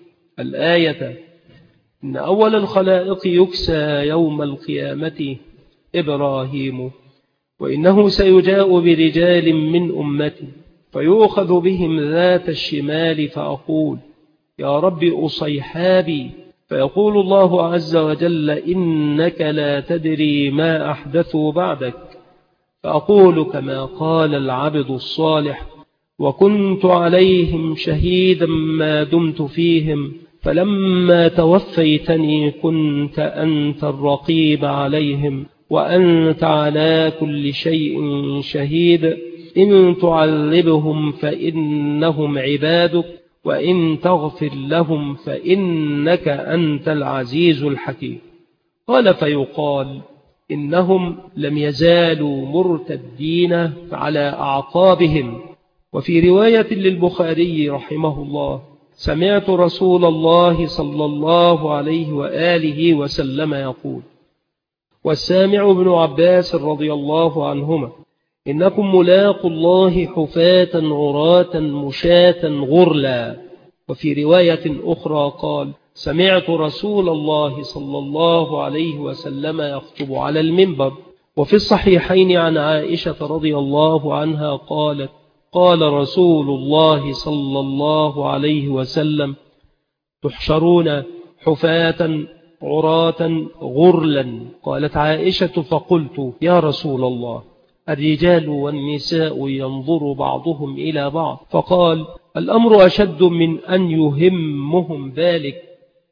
الآية: إن أول الخلائق يكسى يوم القيامة إبراهيم، وإنه سيجاء برجال من أمتي فيؤخذ بهم ذات الشمال فأقول: يا رب أصيحابي، فيقول الله عز وجل إنك لا تدري ما أحدثوا بعدك، فأقول كما قال العبد الصالح وكنت عليهم شهيدا ما دمت فيهم، فلما توفيتني كنت أنت الرقيب عليهم وأنت على كل شيء شهيد، إن تعذبهم فإنهم عبادك وإن تغفر لهم فإنك أنت العزيز الحكيم. قال فيقال إنهم لم يزالوا مرتدين على أعقابهم. وفي رواية للبخاري رحمه الله سمعت رسول الله صلى الله عليه وآله وسلم يقول: والسامع ابن عباس رضي الله عنهما: إنكم ملاقوا الله حفاة عراة مشاة غرلا. وفي رواية أخرى قال: سمعت رسول الله صلى الله عليه وسلم يخطب على المنبر. وفي الصحيحين عن عائشة رضي الله عنها قالت: قال رسول الله صلى الله عليه وسلم: تحشرون حفاة عراة غرلا. قالت عائشة: فقلت: يا رسول الله، الرجال والنساء ينظر بعضهم إلى بعض؟ فقال: الأمر أشد من أن يهمهم ذلك.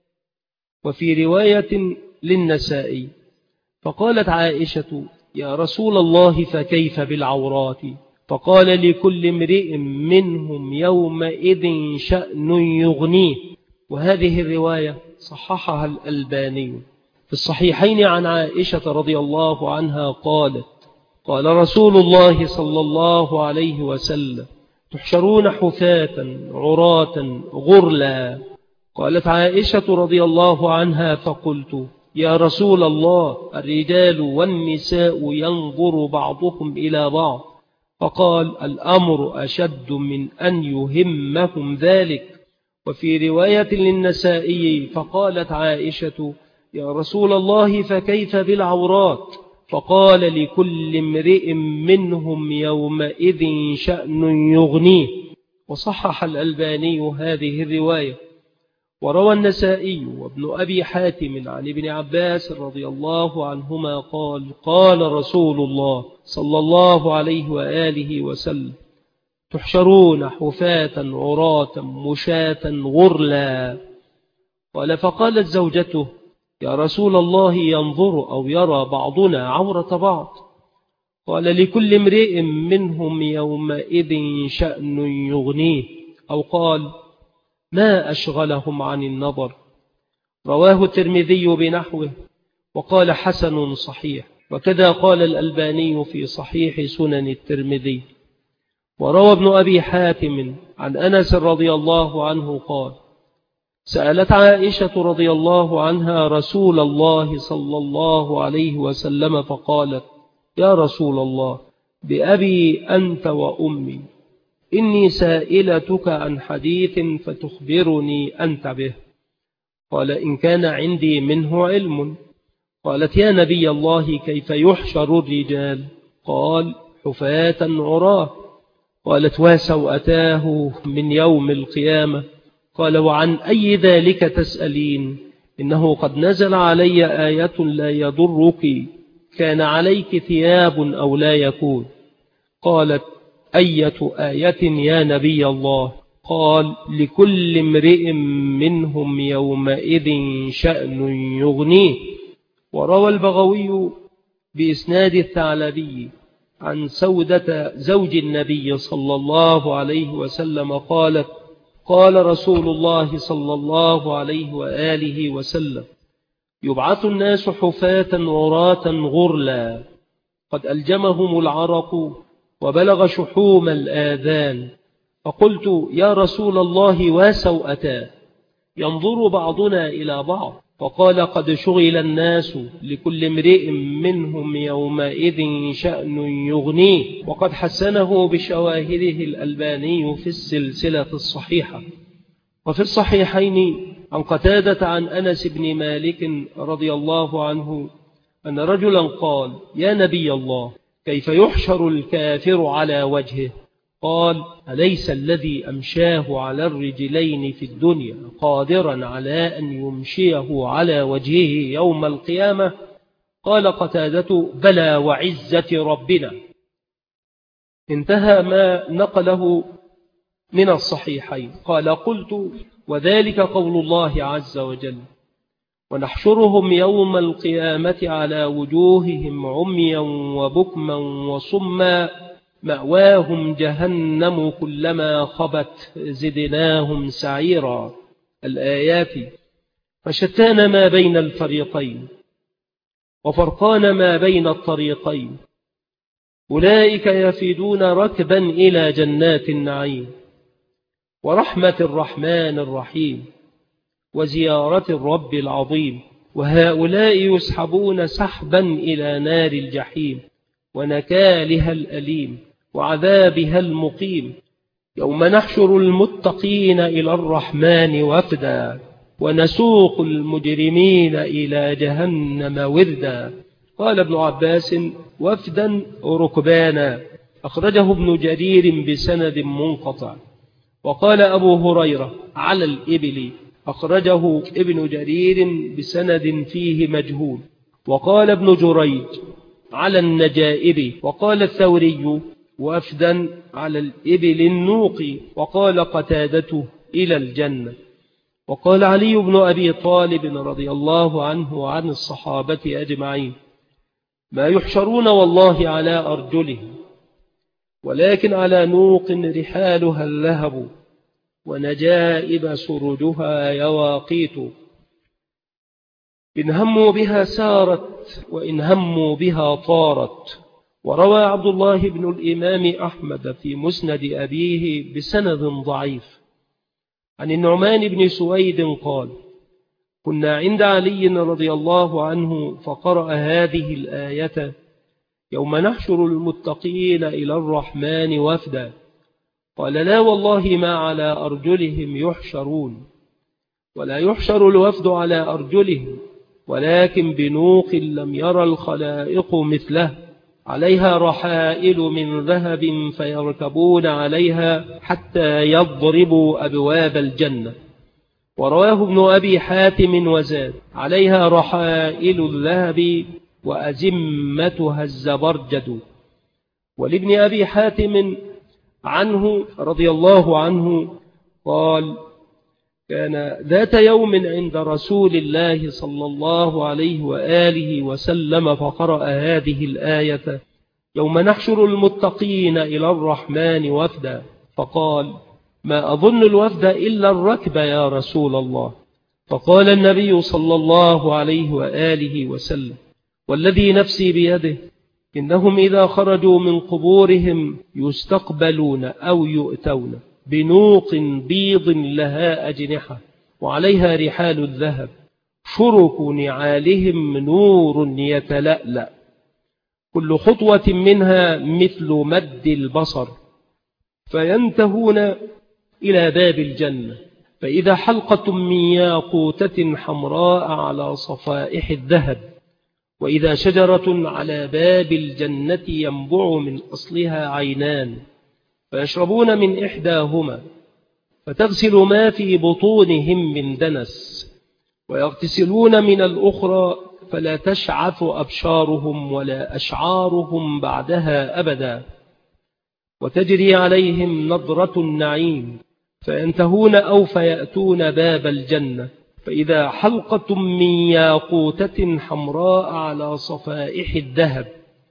وفي رواية للنسائي: فقالت عائشة: يا رسول الله، فكيف بالعورات؟ فقال: لكل امرئ منهم يومئذ شأن يغنيه. وهذه الرواية صححها الألباني. في الصحيحين عن عائشة رضي الله عنها قالت: قال رسول الله صلى الله عليه وسلم: تحشرون حفاة عراة غرلا. قالت عائشة رضي الله عنها: فقلت: يا رسول الله، الرجال والنساء ينظر بعضهم إلى بعض؟ فقال: الأمر أشد من أن يهمهم ذلك. وفي رواية للنسائي: فقالت عائشة: يا رسول الله، فكيف بالعورات؟ فقال: لكل امرئ منهم يومئذ شأن يغنيه. وصحح الألباني هذه الرواية. وروى النسائي وابن أبي حاتم عن ابن عباس رضي الله عنهما قال: قال رسول الله صلى الله عليه وآله وسلم: تحشرون حفاة عراة مشاة غرلا. قال: فقالت زوجته: يا رسول الله، ينظر أو يرى بعضنا عورة بعض؟ قال: لكل امرئ منهم يومئذ شأن يغنيه. أو قال: ما أشغلهم عن النظر. رواه الترمذي بنحوه وقال: حسن صحيح. وكذا قال الألباني في صحيح سنن الترمذي. وروى ابن أبي حاتم عن أنس رضي الله عنه قال: سألت عائشة رضي الله عنها رسول الله صلى الله عليه وسلم فقالت: يا رسول الله، بأبي أنت وأمي، إني سائلتك عن حديث فتخبرني أنت به. قال: إن كان عندي منه علم. قالت: يا نبي الله، كيف يحشر الرجال؟ قال: حفاة عراه. قالت: وسوءتاه من يوم القيامة. قال: وعن أي ذلك تسألين؟ إنه قد نزل علي آية لا يضرك، كان عليك ثياب أو لا يكون. قالت: أية آية يا نبي الله؟ قال: لكل امرئ منهم يومئذ شأن يغنيه. وروى البغوي بإسناد الثعلبي عن سودة زوج النبي صلى الله عليه وسلم قالت: قال رسول الله صلى الله عليه وآله وسلم: يبعث الناس حفاة عراة غرلا، قد ألجمهم العرق وبلغ شحوم الآذان. فقلت: يا رسول الله، وسوءتا، ينظر بعضنا إلى بعض؟ فقال: قد شغل الناس، لكل امرئ منهم يومئذ شأن يغنيه. وقد حسنه بشواهده الألباني في السلسلة الصحيحة. وفي الصحيحين عن قتادة عن أنس بن مالك رضي الله عنه أن رجلا قال: يا نبي الله، كيف يحشر الكافر على وجهه؟ قال: أليس الذي أمشاه على الرجلين في الدنيا قادرا على أن يمشيه على وجهه يوم القيامة؟ قال قتادة: بلى وعزة ربنا. انتهى ما نقله من الصحيحين. قال: قلت: وذلك قول الله عز وجل: ونحشرهم يوم القيامة على وجوههم عميا وبكما وصما مأواهم جهنم كلما خبت زدناهم سعيرا. الآيات. فشتان ما بين الفريقين وفرقان ما بين الطريقين. أولئك يفيدون ركبا إلى جنات النعيم ورحمة الرحمن الرحيم وزيارة الرب العظيم، وهؤلاء يسحبون سحبا إلى نار الجحيم ونكالها الأليم وعذابها المقيم. يوم نحشر المتقين إلى الرحمن وفدا ونسوق المجرمين إلى جهنم وردا. قال ابن عباس: وفدا ركبانا. أخرجه ابن جرير بسند منقطع. وقال أبو هريرة: على الإبل. أخرجه ابن جرير بسند فيه مجهول. وقال ابن جريج: على النجائب. وقال الثوري: وفدا على الإبل النوق. وقال قتادة: إلى الجنة. وقال علي بن أبي طالب رضي الله عنه وعن الصحابة أجمعين: ما يحشرون والله على أرجلهم، ولكن على نوق رحالها اللهب ونجائب سرجها يواقيت. إن هموا بها سارت وإن هموا بها طارت. وروى عبد الله بن الإمام أحمد في مسند أبيه بسند ضعيف عن النعمان بن سويد قال: كنا عند علي رضي الله عنه فقرأ هذه الآية: يوم نحشر المتقين إلى الرحمن وفدا. قال: لا والله ما على أرجلهم يحشرون، ولا يحشر الوفد على أرجلهم، ولكن بنوق لم ير الخلائق مثله، عليها رحائل من ذهب فيركبون عليها حتى يضربوا أبواب الجنة. ورواه ابن أبي حاتم وزاد: عليها رحائل الذهب وأزمتها الزبرجد. ولابن أبي حاتم عنه رضي الله عنه قال: كان ذات يوم عند رسول الله صلى الله عليه وآله وسلم فقرأ هذه الآية: يوم نحشر المتقين إلى الرحمن وفدا. فقال: ما أظن الوفد إلا الركب يا رسول الله. فقال النبي صلى الله عليه وآله وسلم: والذي نفسي بيده إنهم إذا خرجوا من قبورهم يستقبلون أو يؤتون بنوق بيض لها أجنحة وعليها رحال الذهب، شرك نعالهم نور يتلألأ، كل خطوة منها مثل مد البصر، فينتهون إلى باب الجنة، فإذا حلقة من ياقوتة حمراء على صفائح الذهب، وإذا شجرة على باب الجنة ينبع من أصلها عينان، فيشربون من إحداهما فتغسل ما في بطونهم من دنس، ويغتسلون من الأخرى فلا تشعث أبشارهم ولا أشعارهم بعدها أبدا، وتجري عليهم نضرة النعيم، فينتهون أو فيأتون باب الجنة، فإذا حلقة من ياقوتة حمراء على صفائح الذهب،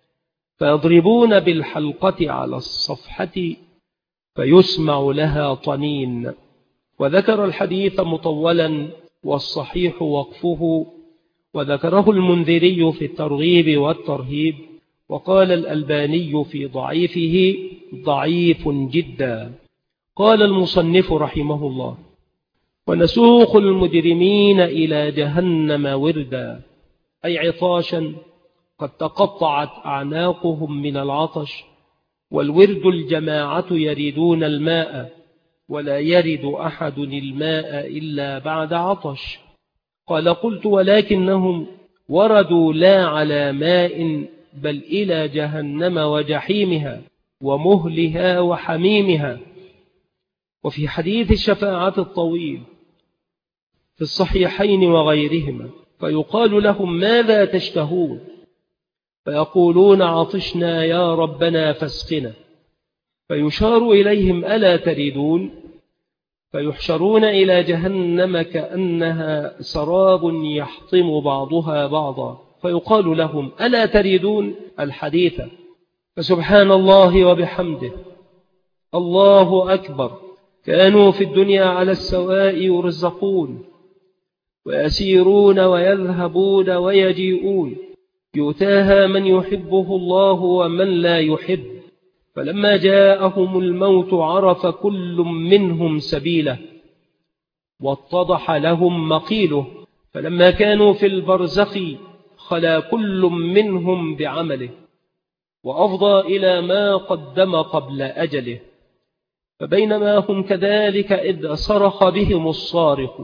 فيضربون بالحلقة على الصفحة فيسمع لها طنين. وذكر الحديث مطولا والصحيح وقفه، وذكره المنذري في الترغيب والترهيب، وقال الألباني في ضعيفه ضعيف جدا. قال المصنف رحمه الله: ونسوق المجرمين إلى جهنم وردا، أي عطاشا قد تقطعت أعناقهم من العطش، والورد الجماعة يريدون الماء، ولا يرد أحد الماء إلا بعد عطش. قال: قلت: ولكنهم وردوا لا على ماء بل إلى جهنم وجحيمها، ومهلها وحميمها. وفي حديث الشفاعة الطويل في الصحيحين وغيرهما فيقال لهم ماذا تشتهون؟ فيقولون عطشنا يا ربنا فاسقنا، فيشار إليهم ألا تريدون؟ فيحشرون إلى جهنم كأنها سراب يحطم بعضها بعضا، فيقال لهم ألا تريدون الحديث؟ فسبحان الله وبحمده الله أكبر، كانوا في الدنيا على السواء يرزقون ويسيرون ويذهبون ويجيئون، يؤتاها من يحبه الله ومن لا يحب. فلما جاءهم الموت عرف كل منهم سبيله واتضح لهم مقيله، فلما كانوا في البرزخ خلا كل منهم بعمله وأفضى إلى ما قدم قبل أجله. فبينما هم كذلك إذ صرخ بهم الصارخ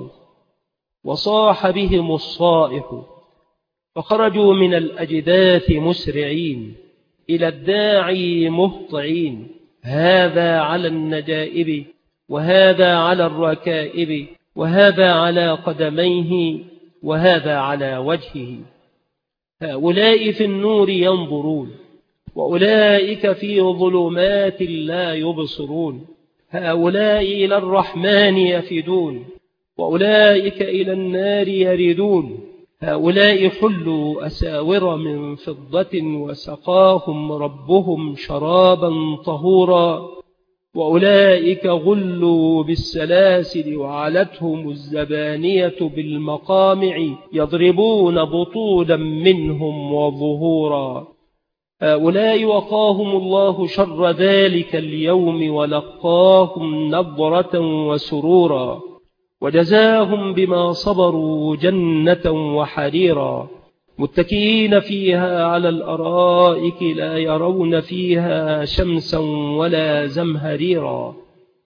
وصاح بهم الصائح، فخرجوا من الأجداث مسرعين إلى الداعي مهطعين، هذا على النجائب وهذا على الركائب وهذا على قدميه وهذا على وجهه. هؤلاء في النور ينظرون وأولئك في ظلمات لا يبصرون، هؤلاء إلى الرحمن يفدون وأولئك إلى النار يردون. هؤلاء حلوا أساور من فضة وسقاهم ربهم شرابا طهورا، وأولئك غلوا بالسلاسل وعلتهم الزبانية بالمقامع يضربون بطولا منهم وظهورا. هؤلاء وقاهم الله شر ذلك اليوم ولقاهم نضرة وسرورا، وجزاهم بما صبروا جنة وحريرا، متكئين فيها على الأرائك لا يرون فيها شمسا ولا زمهريرا،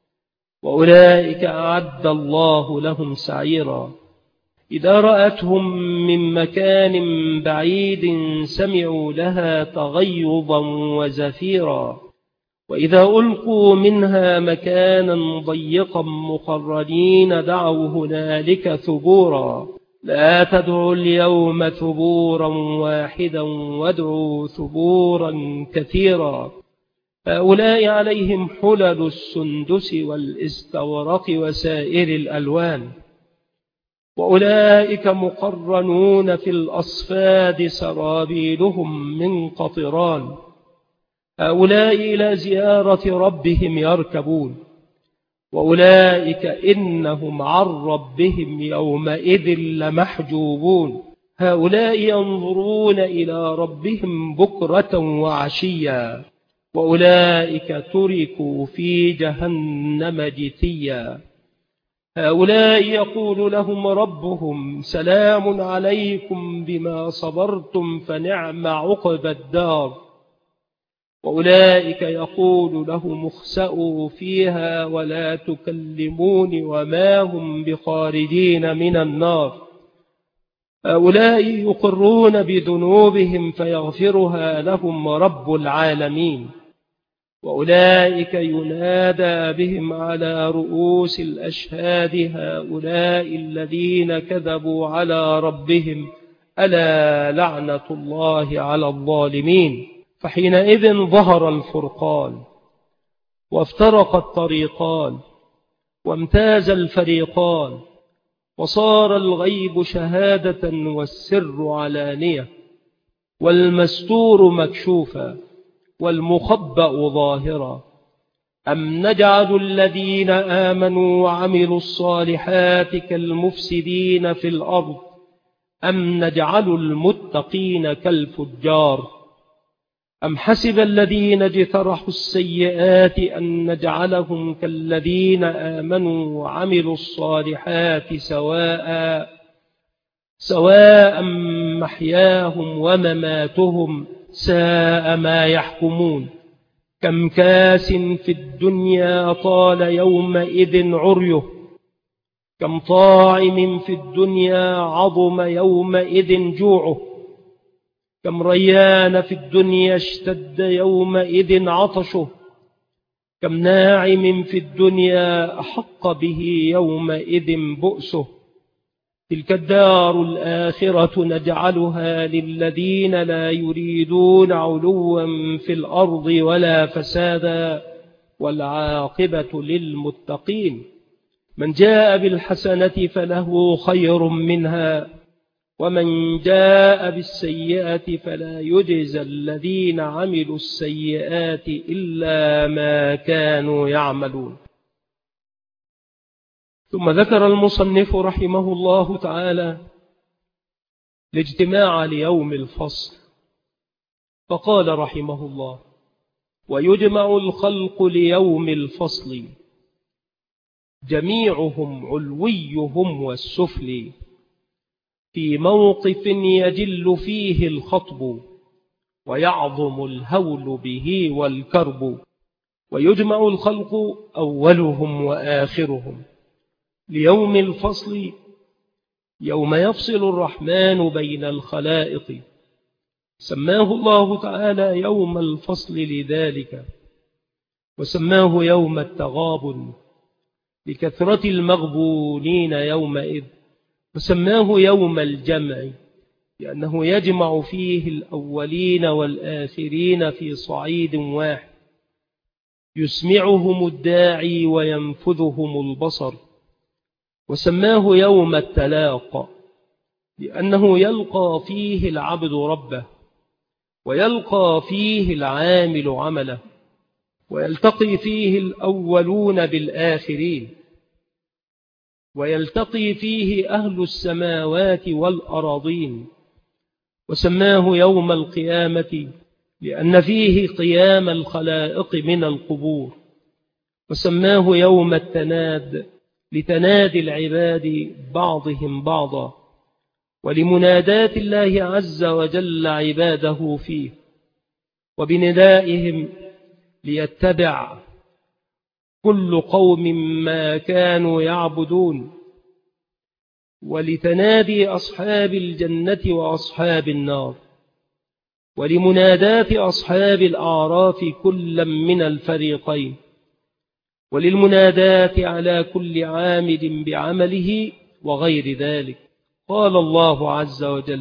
وأولئك أعد الله لهم سعيرا. إذا رأتهم من مكان بعيد سمعوا لها تغيظا وزفيرا، وإذا ألقوا منها مكانا ضيقا مقرنين دعوا هنالك ثبورا، لا تدعوا اليوم ثبورا واحدا وادعوا ثبورا كثيرا. هؤلاء عليهم حلل السندس والاستورق وسائر الألوان، وأولئك مقرنون في الأصفاد سرابيلهم من قطران، هؤلاء إلى زيارة ربهم يركبون، وأولئك إنهم عن ربهم يومئذ لمحجوبون. هؤلاء ينظرون إلى ربهم بكرة وعشيا، وأولئك تركوا في جهنم جثيا. هؤلاء يقول لهم ربهم سلام عليكم بما صبرتم فنعم عقبى الدار، وأولئك يقول لهم اخسأوا فيها ولا تكلمون وما هم بخارجين من النار. هؤلاء يقرون بذنوبهم فيغفرها لهم رب العالمين، وأولئك ينادى بهم على رؤوس الأشهاد هؤلاء الذين كذبوا على ربهم ألا لعنة الله على الظالمين. فحينئذ ظهر الفرقان وافترق الطريقان وامتاز الفريقان، وصار الغيب شهادة والسر علانية، والمستور مكشوفا والمخبأ ظاهرا. أم نجعل الذين آمنوا وعملوا الصالحات كالمفسدين في الأرض أم نجعل المتقين كالفجار؟ أم حسب الذين اجترحوا السيئات أن نجعلهم كالذين آمنوا وعملوا الصالحات سواء سواء محياهم ومماتهم ساء ما يحكمون. كم كاس في الدنيا طال يومئذ عريه، كم طاعم في الدنيا عظم يومئذ جوعه، كم ريان في الدنيا اشتد يومئذ عطشه، كم ناعم في الدنيا أحق به يومئذ بؤسه. تلك الدار الآخرة نجعلها للذين لا يريدون علوا في الأرض ولا فسادا والعاقبة للمتقين. من جاء بالحسنة فله خير منها ومن جاء بالسيئة فلا يجزى الذين عملوا السيئات إلا ما كانوا يعملون. ثم ذكر المصنف رحمه الله تعالى الاجتماع ليوم الفصل، فقال رحمه الله: ويجمع الخلق ليوم الفصل جميعهم علويهم والسفلي في موقف يجل فيه الخطب ويعظم الهول به والكرب. ويجمع الخلق أولهم وآخرهم ليوم الفصل يوم يفصل الرحمن بين الخلائق، سماه الله تعالى يوم الفصل لذلك، وسماه يوم التغابن لكثرة المغبونين يومئذ، وسماه يوم الجمع لأنه يجمع فيه الأولين والآخرين في صعيد واحد، يسمعهم الداعي وينفذهم البصر. وسماه يوم التلاق لأنه يلقى فيه العبد ربه، ويلقى فيه العامل عمله، ويلتقي فيه الأولون بالآخرين، ويلتقي فيه أهل السماوات والأراضين. وسماه يوم القيامة لأن فيه قيام الخلائق من القبور. وسماه يوم التناد لتنادي العباد بعضهم بعضا، ولمنادات الله عز وجل عباده فيه، وبندائهم ليتبع كل قوم ما كانوا يعبدون، ولتنادي أصحاب الجنة وأصحاب النار، ولمنادات أصحاب الأعراف كلا من الفريقين، وللمنادات على كل عامل بعمله وغير ذلك. قال الله عز وجل: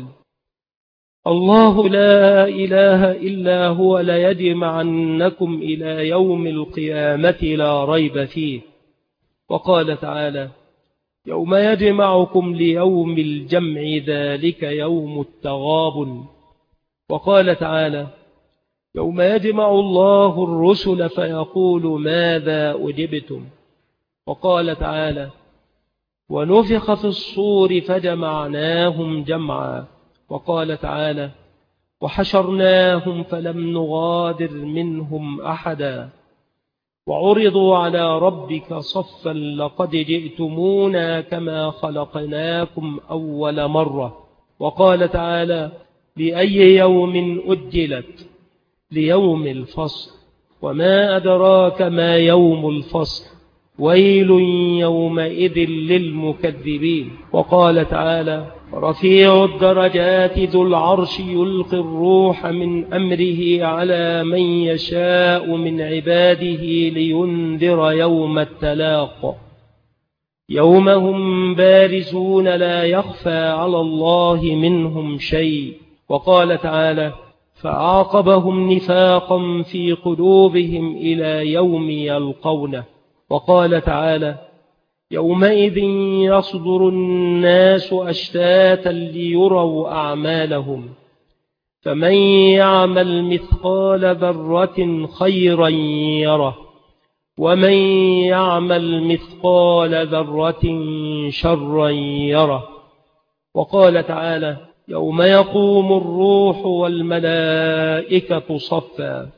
الله لا إله إلا هو ليجمعنكم إلى يوم القيامة لا ريب فيه. وقال تعالى: يوم يجمعكم ليوم الجمع ذلك يوم التغابن. وقال تعالى: يوم يجمع الله الرسل فيقول ماذا أجبتم. وقال تعالى: ونفخ في الصور فجمعناهم جمعا. وقال تعالى: وحشرناهم فلم نغادر منهم أحدا وعرضوا على ربك صفا لقد جئتمونا كما خلقناكم أول مرة. وقال تعالى: لأي يوم أجلت ليوم الفصل وما أدراك ما يوم الفصل ويل يومئذ للمكذبين. وقال تعالى: رفيع الدرجات ذو العرش يلقي الروح من أمره على من يشاء من عباده لينذر يوم التلاق يوم هم بارزون لا يخفى على الله منهم شيء. وقال تعالى: فعاقبهم نفاقا في قلوبهم إلى يوم يلقونه. وقال تعالى: يومئذ يصدر الناس أشتاتا ليروا أعمالهم فمن يعمل مثقال ذرة خيرا يره ومن يعمل مثقال ذرة شرا يره. وقال تعالى: يوم يقوم الروح والملائكة صفا.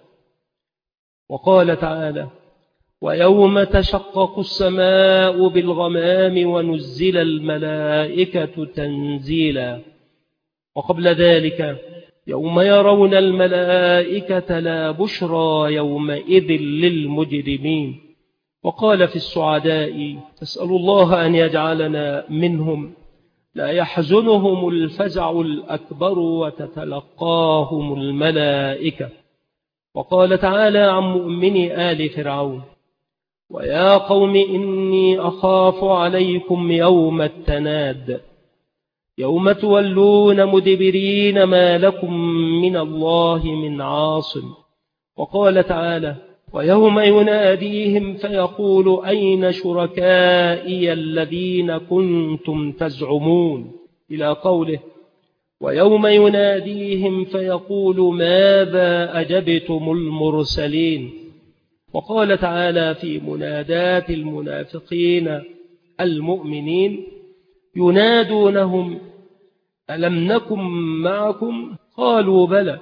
وقال تعالى: ويوم تشقق السماء بالغمام ونزل الملائكة تنزيلا. وقبل ذلك: يوم يرون الملائكة لا بشرى يومئذ للمجرمين. وقال في السعداء: أسأل الله أن يجعلنا منهم لا يحزنهم الفزع الأكبر وتتلقاهم الملائكة. وقال تعالى عن مؤمن آل فرعون: ويا قوم إني أخاف عليكم يوم التناد يوم تولون مدبرين ما لكم من الله من عاصم. وقال تعالى: ويوم يناديهم فيقول أين شركائي الذين كنتم تزعمون، إلى قوله: ويوم يناديهم فيقول ماذا أجبتم المرسلين. وقال تعالى في منادات المنافقين المؤمنين ينادونهم: ألم نكن معكم؟ قالوا بلى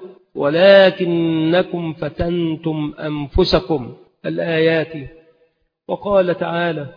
ولكنكم فتنتم أنفسكم، الآيات. وقال تعالى: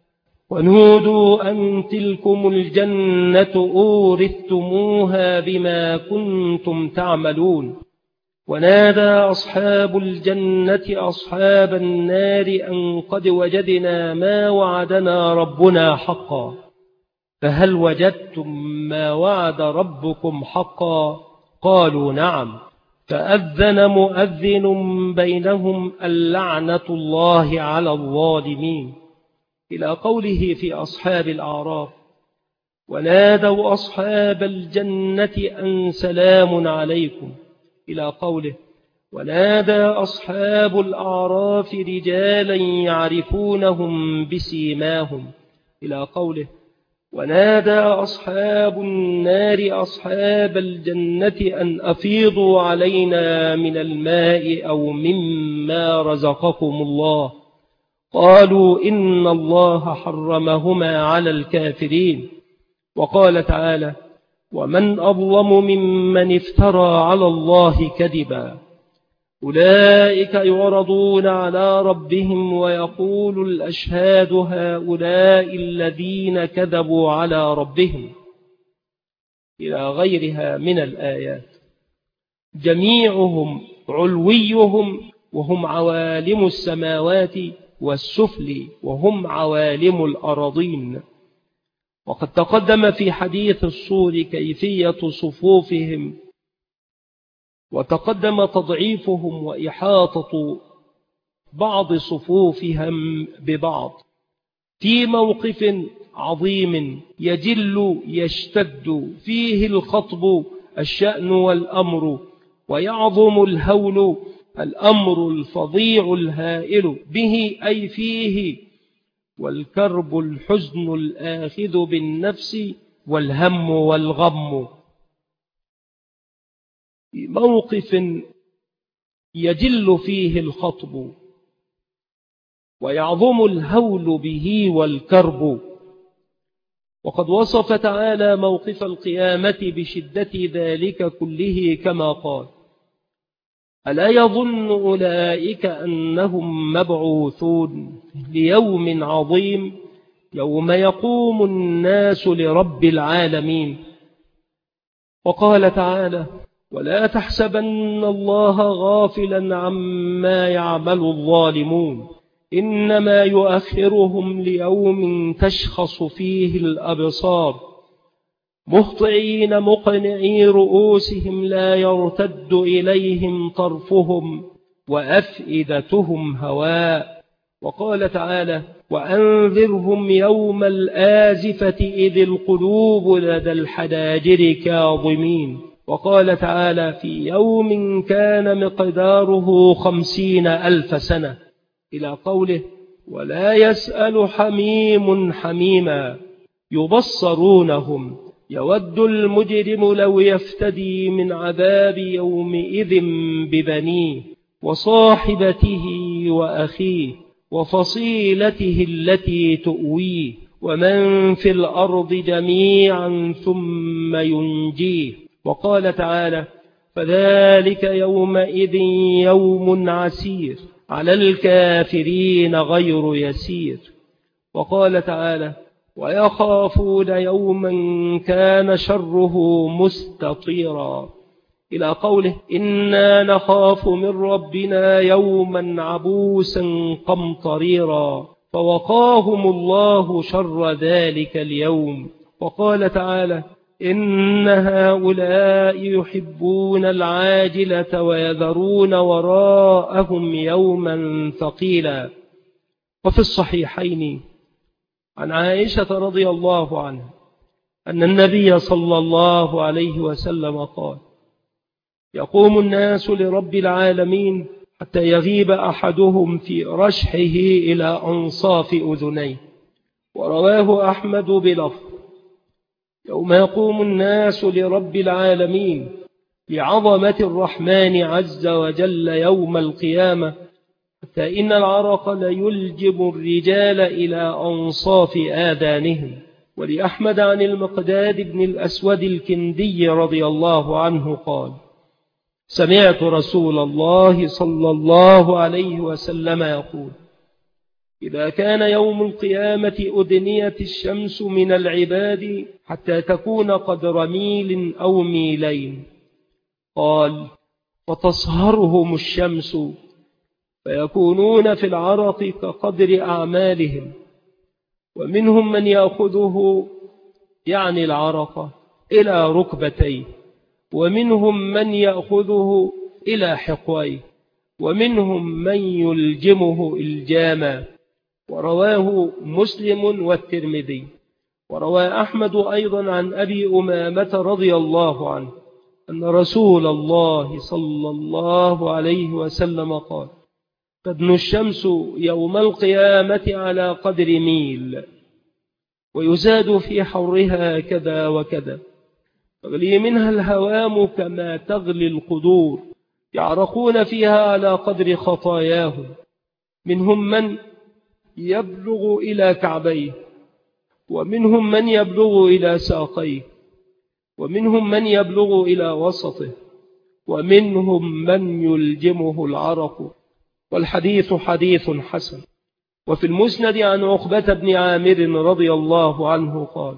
ونودوا أن تلكم الجنة أورثتموها بما كنتم تعملون. ونادى أصحاب الجنة أصحاب النار أن قد وجدنا ما وعدنا ربنا حقا، فهل وجدتم ما وعد ربكم حقا؟ قالوا نعم. فأذن مؤذن بينهم اللعنة الله على الظالمين، إلى قوله في أصحاب الأعراف: ونادوا أصحاب الجنة أن سلام عليكم، إلى قوله: ونادى أصحاب الأعراف رجالا يعرفونهم بسيماهم، إلى قوله: ونادى أصحاب النار أصحاب الجنة أن أفيضوا علينا من الماء أو مما رزقكم الله، قالوا إن الله حرمهما على الكافرين. وقال تعالى: ومن أظلم ممن افترى على الله كذبا، أولئك يعرضون على ربهم ويقول الأشهاد هؤلاء الذين كذبوا على ربهم، إلى غيرها من الآيات. جميعهم علويهم وهم عوالم السماوات، والسفل وهم عوالم الأراضين. وقد تقدم في حديث الصور كيفية صفوفهم، وتقدم تضعيفهم وإحاطة بعض صفوفهم ببعض في موقف عظيم يجل يشتد فيه الخطب الشأن والأمر، ويعظم الهول الأمر الفظيع الهائل به أي فيه، والكرب الحزن الآخذ بالنفس والهم والغم. في موقف يجل فيه الخطب ويعظم الهول به والكرب. وقد وصف تعالى موقف القيامة بشدة ذلك كله كما قال: ألا يظن أولئك أنهم مبعوثون ليوم عظيم يوم يقوم الناس لرب العالمين. وقال تعالى: ولا تحسبن الله غافلا عما يعمل الظالمون إنما يؤخرهم ليوم تشخص فيه الأبصار مهطعين مقنعي رؤوسهم لا يرتد إليهم طرفهم وأفئدتهم هواء. وقال تعالى: وأنذرهم يوم الآزفة إذ القلوب لدى الحناجر كاظمين. وقال تعالى: في يوم كان مقداره خمسين ألف سنة، إلى قوله: ولا يسأل حميم حميما يبصرونهم يود المجرم لو يفتدي من عذاب يومئذ ببنيه وصاحبته وأخيه وفصيلته التي تؤويه ومن في الأرض جميعا ثم ينجيه. وقال تعالى: فذلك يومئذ يوم عسير على الكافرين غير يسير. وقال تعالى: ويخافون يوما كان شره مستطيرا، إلى قوله: إنا نخاف من ربنا يوما عبوسا قمطريرا فوقاهم الله شر ذلك اليوم. وقال تعالى: إن هؤلاء يحبون العاجلة ويذرون وراءهم يوما ثقيلا. وفي الصحيحين عن عائشة رضي الله عنها أن النبي صلى الله عليه وسلم قال: يقوم الناس لرب العالمين حتى يغيب أحدهم في رشحه إلى أنصاف أذنيه. ورواه أحمد بلفظ: يوم يقوم الناس لرب العالمين لعظمة الرحمن عز وجل يوم القيامة حتى إن العرق ليلجم الرجال إلى أنصاف آذانهم. ولأحمد عن المقداد بن الأسود الكندي رضي الله عنه قال: سمعت رسول الله صلى الله عليه وسلم يقول: إذا كان يوم القيامة أدنيت الشمس من العباد حتى تكون قدر ميل أو ميلين. قال: وتصهرهم الشمس فيكونون في العرق كقدر أعمالهم، ومنهم من يأخذه يعني العرق إلى ركبتيه، ومنهم من يأخذه إلى حقويه، ومنهم من يلجمه إلجاما. ورواه مسلم والترمذي. وروى أحمد أيضا عن أبي أمامة رضي الله عنه أن رسول الله صلى الله عليه وسلم قال: تدنو الشمس يوم القيامة على قدر ميل، ويزاد في حرها كذا وكذا، تغلي منها الهوام كما تغلي القدور، يعرقون فيها على قدر خطاياهم، منهم من يبلغ إلى كعبيه، ومنهم من يبلغ إلى ساقيه، ومنهم من يبلغ إلى وسطه، ومنهم من يلجمه العرق. والحديث حديث حسن. وفي المسند عن عقبة بن عامر رضي الله عنه قال: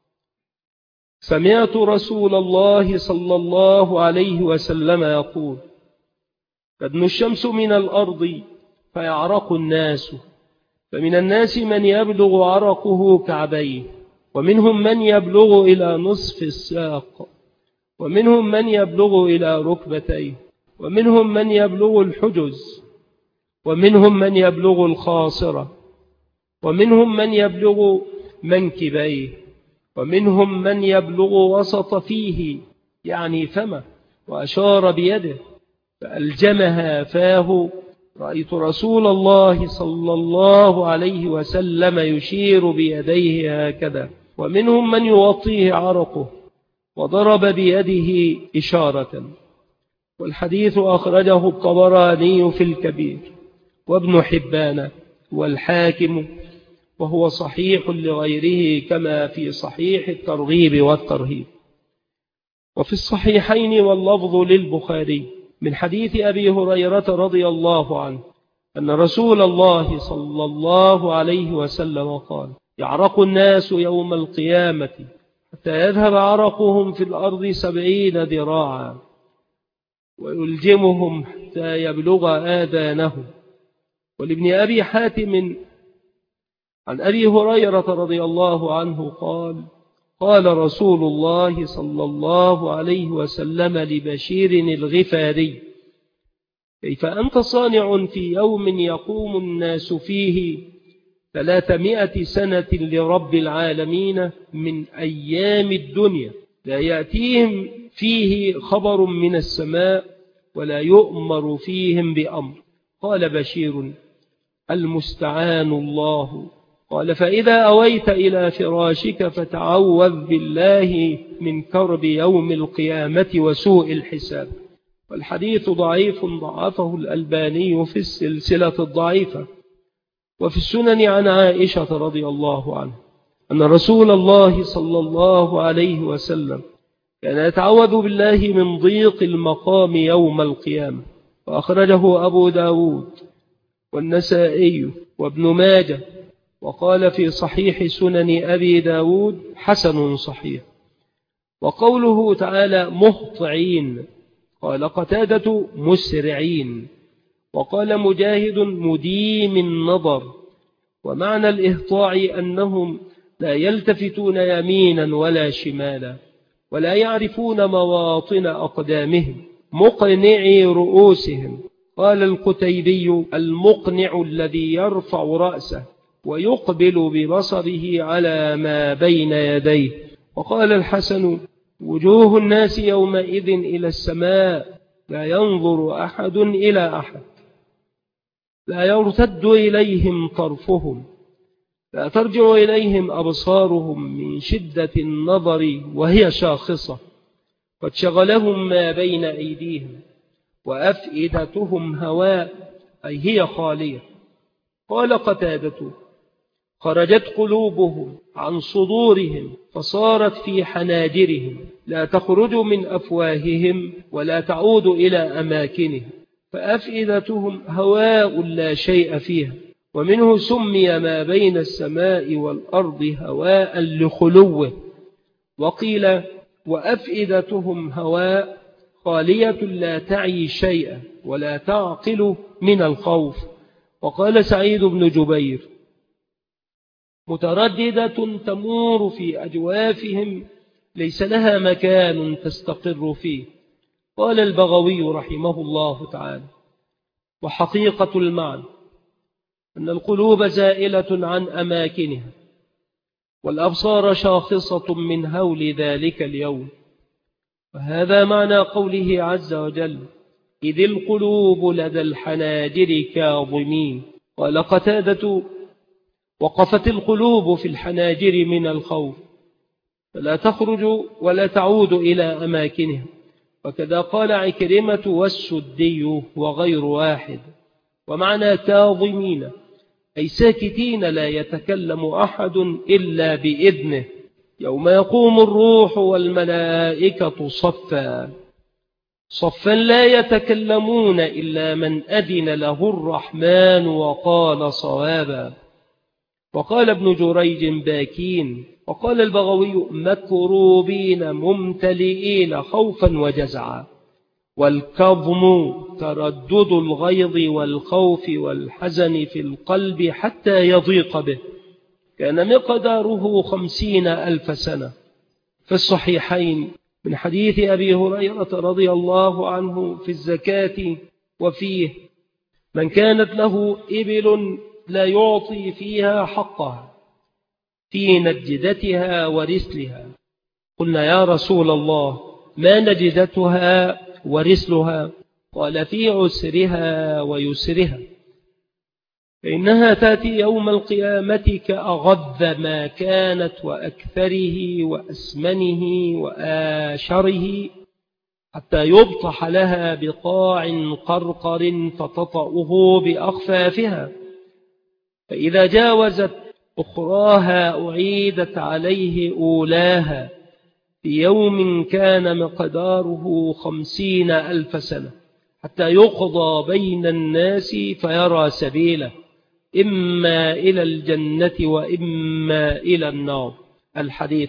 سمعت رسول الله صلى الله عليه وسلم يقول: تدنو الشمس من الأرض فيعرق الناس، فمن الناس من يبلغ عرقه كعبيه، ومنهم من يبلغ إلى نصف الساق، ومنهم من يبلغ إلى ركبتيه، ومنهم من يبلغ الحجز، ومنهم من يبلغ الخاصرة، ومنهم من يبلغ منكبيه، ومنهم من يبلغ وسط فيه يعني فمه، وأشار بيده فألجمها فاه. رأيت رسول الله صلى الله عليه وسلم يشير بيديه هكذا. ومنهم من يوطيه عرقه وضرب بيده إشارة. والحديث أخرجه الطبراني في الكبير، وابن حبان، والحاكم، وهو صحيح لغيره كما في صحيح الترغيب والترهيب. وفي الصحيحين واللفظ للبخاري من حديث أبي هريرة رضي الله عنه أن رسول الله صلى الله عليه وسلم قال: يعرق الناس يوم القيامة حتى يذهب عرقهم في الأرض سبعين ذراعا، ويلجمهم حتى يبلغ آذانهم. ولابن أبي حاتم عن أبي هريرة رضي الله عنه قال: قال رسول الله صلى الله عليه وسلم لبشير الغفاري: كيف أنت صانع في يوم يقوم الناس فيه ثلاثمائة سنة لرب العالمين من أيام الدنيا، لا يأتيهم فيه خبر من السماء ولا يؤمر فيهم بأمر. قال بشير: المستعان الله. قال: فإذا أويت إلى فراشك فتعوذ بالله من كرب يوم القيامة وسوء الحساب. والحديث ضعيف ضعفه الألباني في السلسلة الضعيفة. وفي السنن عن عائشة رضي الله عنها أن رسول الله صلى الله عليه وسلم كان يتعوذ بالله من ضيق المقام يوم القيامة. وأخرجه أبو داود والنسائي وابن ماجه، وقال في صحيح سنن أبي داود: حسن صحيح. وقوله تعالى: مهطعين، قال قتادة: مسرعين. وقال مجاهد: مديم النظر. ومعنى الإهطاع أنهم لا يلتفتون يمينا ولا شمالا. ولا يعرفون مواطن أقدامهم مقنعي رؤوسهم. قال القتيبي: المقنع الذي يرفع رأسه ويقبل ببصره على ما بين يديه. وقال الحسن: وجوه الناس يومئذ إلى السماء لا ينظر أحد إلى أحد، لا يرتد إليهم طرفهم، لا ترجع إليهم أبصارهم من شدة النظر وهي شاخصة، قد شغلهم ما بين أيديهم، وأفئدتهم هواء، أي هي خالية. قال قتادة: خرجت قلوبهم عن صدورهم فصارت في حناجرهم، لا تخرج من أفواههم ولا تعود إلى أماكنهم، فأفئدتهم هواء لا شيء فيها. ومنه سمي ما بين السماء والأرض هواء لخلوه. وقيل: وأفئدتهم هواء خالية لا تعي شيئا ولا تعقل من الخوف. وقال سعيد بن جبير: مترددة تمور في أجوافهم ليس لها مكان تستقر فيه. قال البغوي رحمه الله تعالى: وحقيقة المعنى أن القلوب زائلة عن أماكنها، والأبصار شاخصة من هول ذلك اليوم. وهذا معنى قوله عز وجل: إذ القلوب لدى الحناجر كاظمين. قال قتادة: وقفت القلوب في الحناجر من الخوف، فلا تخرج ولا تعود إلى أماكنها. وكذا قال عكرمة والسدي وغير واحد. ومعنى كاظمين أي ساكتين لا يتكلم أحد إلا بإذنه، يوم يقوم الروح والملائكة صفا صفا لا يتكلمون إلا من أذن له الرحمن وقال صوابا. وقال ابن جريج: باكين. وقال البغوي: مكروبين ممتلئين خوفا وجزعا. والكظم تردد الغيظ والخوف والحزن في القلب حتى يضيق به. كان مقداره خمسين ألف سنة. في الصحيحين من حديث أبي هريرة رضي الله عنه في الزكاة وفيه: من كانت له إبل لا يعطي فيها حقها في نجدتها ورسلها. قلنا: يا رسول الله، ما نجدتها ورسلها؟ قال: في عسرها ويسرها، فإنها تأتي يوم القيامة كأغذ ما كانت وأكثره وأسمنه وآشره، حتى يبطح لها بقاع قرقر فتطأه بأخفافها، فإذا جاوزت أخراها أعيدت عليه أولاها في يوم كان مقداره خمسين ألف سنة، حتى يقضى بين الناس فيرى سبيله، إما إلى الجنة وإما إلى النار. الحديث: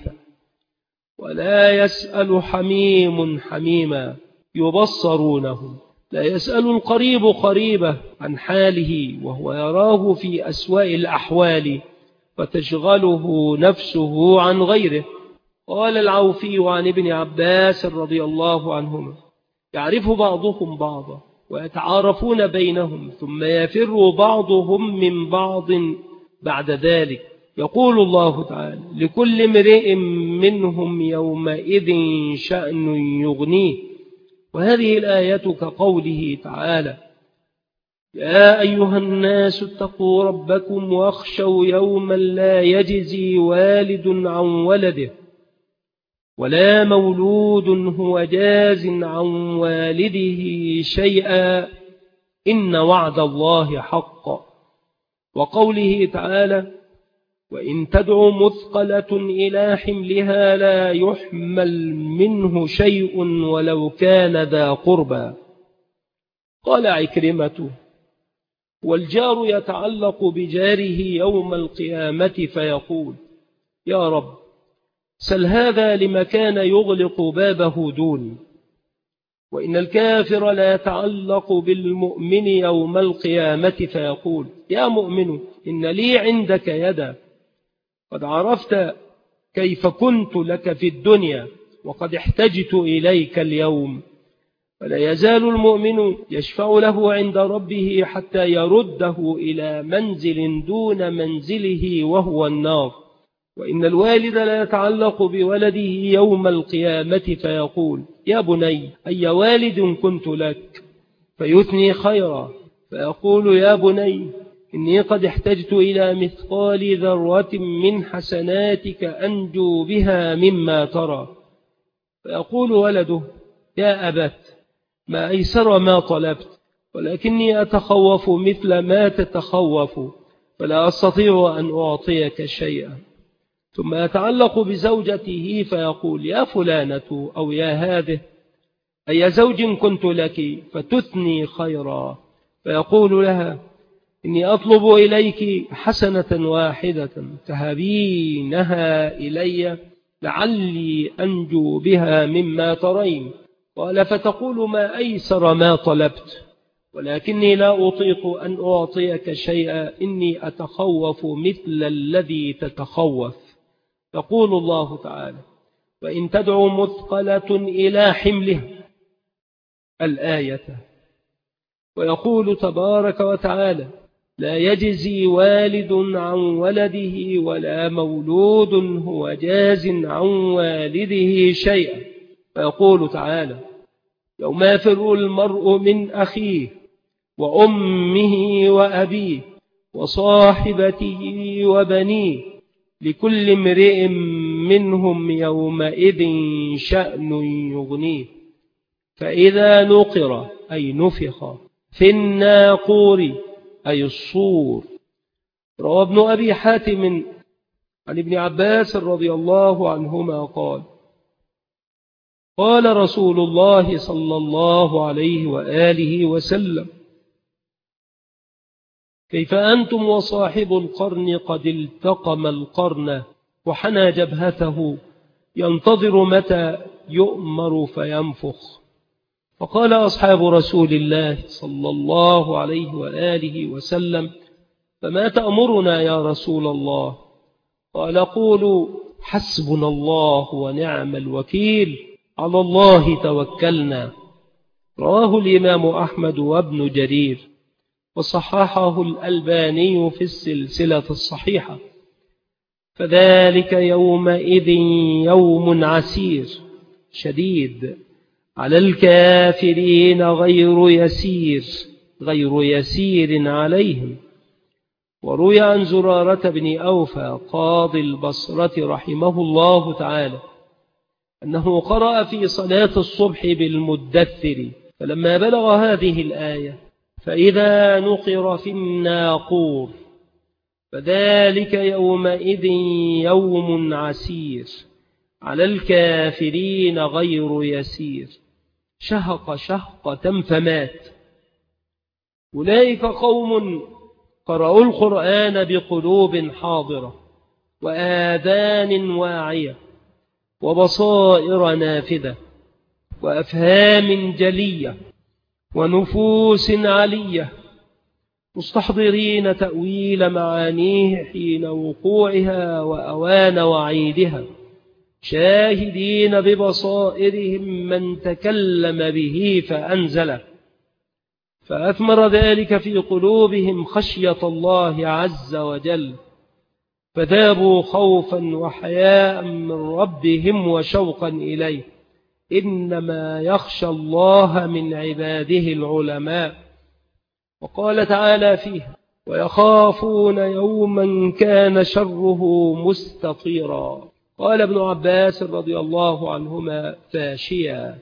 ولا يسأل حميم حميما يبصرونه، لا يسأل القريب قريبه عن حاله وهو يراه في أسواء الأحوال، فتشغله نفسه عن غيره. قال العوفي عن ابن عباس رضي الله عنهما: يعرف بعضهم بعضا ويتعارفون بينهم، ثم يفر بعضهم من بعض بعد ذلك. يقول الله تعالى: لكل امرئ منهم يومئذ شأن يغنيه. وهذه الآية كقوله تعالى: يا أيها الناس اتقوا ربكم واخشوا يوما لا يجزي والد عن ولده ولا مولود هو جاز عن والده شيئا إن وعد الله حق. وقوله تعالى: وإن تدع مثقلة إلى حملها لا يحمل منه شيء ولو كان ذا قربى. قال عكرمة: والجار يتعلق بجاره يوم القيامة فيقول: يا رب، سل هذا لما كان يغلق بابه دوني. وإن الكافر لا يتعلق بالمؤمن يوم القيامة فيقول: يا مؤمن، إن لي عندك يدا، قد عرفت كيف كنت لك في الدنيا وقد احتجت إليك اليوم. فلا يزال المؤمن يشفع له عند ربه حتى يرده إلى منزل دون منزله وهو النار. وإن الوالد لا يتعلق بولده يوم القيامة فيقول: يا بني أي والد كنت لك؟ فيثني خيرا فيقول: يا بني إني قد احتجت إلى مثقال ذرة من حسناتك أنجو بها مما ترى. فيقول ولده: يا أبت ما أيسر ما طلبت، ولكني أتخوف مثل ما تتخوف فلا أستطيع أن أعطيك شيئا. ثم يتعلق بزوجته فيقول: يا فلانة أو يا هذه أي زوج كنت لك؟ فتثني خيرا فيقول لها: إني أطلب إليك حسنة واحدة تهبينها إلي لعلي أنجو بها مما ترين. قال: فتقول: ما أيسر ما طلبت، ولكني لا أطيق أن أعطيك شيئا، إني أتخوف مثل الذي تتخوف. يقول الله تعالى: وإن تدعو مثقلة إلى حمله الآية. ويقول تبارك وتعالى: لا يجزي والد عن ولده ولا مولود هو جاز عن والده شيئا. ويقول تعالى: يوم يفر المرء من أخيه وأمه وأبيه وصاحبته وبنيه لكل امرئ منهم يومئذ شأن يغنيه. فإذا نقر أي نفخ في الناقور أي الصور. روى ابن أبي حاتم عن ابن عباس رضي الله عنهما قال: قال رسول الله صلى الله عليه وآله وسلم: كيف أنتم وصاحب القرن قد التقم القرن وحنى جبهته ينتظر متى يؤمر فينفخ. فقال أصحاب رسول الله صلى الله عليه وآله وسلم: فما تأمرنا يا رسول الله؟ قال: قولوا حسبنا الله ونعم الوكيل، على الله توكلنا. رواه الإمام أحمد وابن جرير، وصححه الألباني في السلسلة الصحيحة. فذلك يومئذ يوم عسير شديد على الكافرين غير يسير غير يسير عليهم. وروي عن زرارة بن أوفى قاضي البصرة رحمه الله تعالى أنه قرأ في صلاة الصبح بالمدثر، فلما بلغ هذه الآية: فإذا نقر في الناقور فذلك يومئذ يوم عسير على الكافرين غير يسير، شهق شهقة فمات. أولئك قوم قرأوا القرآن بقلوب حاضرة وآذان واعية وبصائر نافذة وأفهام جلية ونفوس علية، مستحضرين تأويل معانيه حين وقوعها وأوان وعيدها، شاهدين ببصائرهم من تكلم به فأنزله، فأثمر ذلك في قلوبهم خشية الله عز وجل، فذابوا خوفا وحياء من ربهم وشوقا إليه. إنما يخشى الله من عباده العلماء. وقال تعالى فيها: ويخافون يوما كان شره مستطيرا. قال ابن عباس رضي الله عنهما: فاشيا،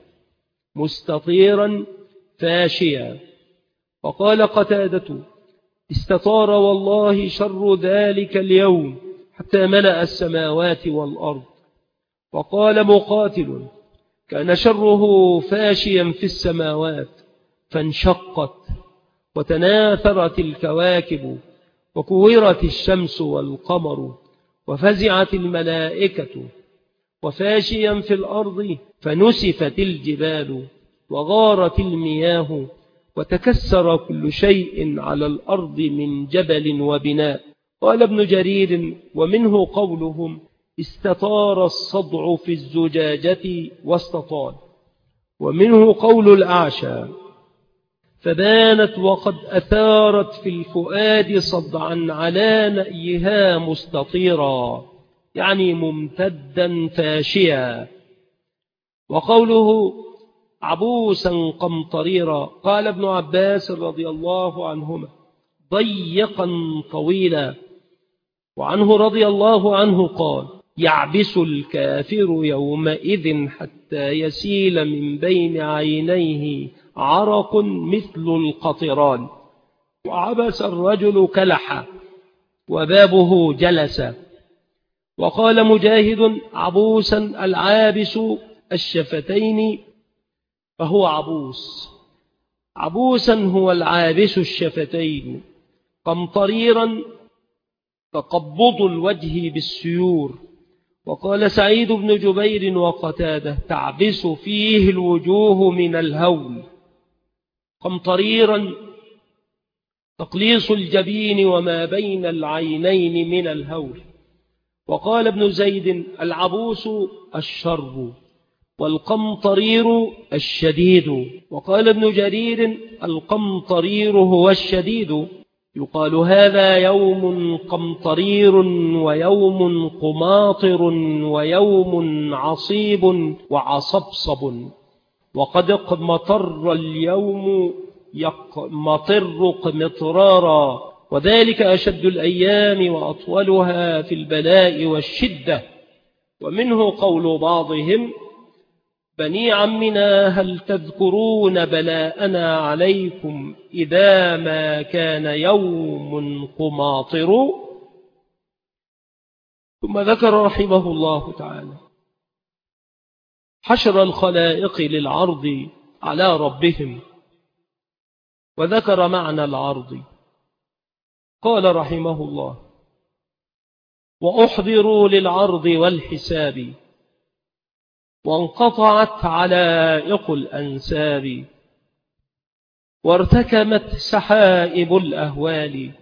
مستطيرا فاشيا. وقال قتادة: استطار والله شر ذلك اليوم حتى ملأ السماوات والأرض. وقال مقاتل: كان شره فاشيا في السماوات فانشقت وتناثرت الكواكب وكورت الشمس والقمر وفزعت الملائكة، وفاشيا في الأرض فنسفت الجبال وغارت المياه وتكسر كل شيء على الأرض من جبل وبناء. قال ابن جرير: ومنه قولهم: استطار الصدع في الزجاجة واستطال. ومنه قول الأعشى فبانت وقد أثارت في الفؤاد صدعا على نأيها مستطيرا، يعني ممتدا فاشيا. وقوله عبوسا قمطريرا قال ابن عباس رضي الله عنهما ضيقا طويلا. وعنه رضي الله عنه قال يعبس الكافر يومئذ حتى يسيل من بين عينيه عرق مثل القطران. وعبس الرجل كلح وبابه جلس. وقال مجاهد عبوسا العابس الشفتين فهو عبوس. عبوسا هو العابس الشفتين. قمطريرا تقبض الوجه بالسيور. وقال سعيد بن جبير وقتاده تعبس فيه الوجوه من الهول. قمطريرا تقليص الجبين وما بين العينين من الهول. وقال ابن زيد العبوس الشر والقمطرير الشديد. وقال ابن جرير القمطرير هو الشديد. يقال هذا يوم قمطرير ويوم قماطر ويوم عصيب وعصبصب. وقد قمطر اليوم يقمطر قمطرارا، وذلك أشد الأيام وأطولها في البلاء والشدة. ومنه قول بعضهم بني عمنا هل تذكرون بلاءنا عليكم إذا ما كان يوم قماطر. ثم ذكر رحمه الله تعالى حشر الخلائق للعرض على ربهم، وذكر معنى العرض. قال رحمه الله وأحضروا للعرض والحساب وانقطعت علائق الأنساب وارتكمت سحائب الأهوال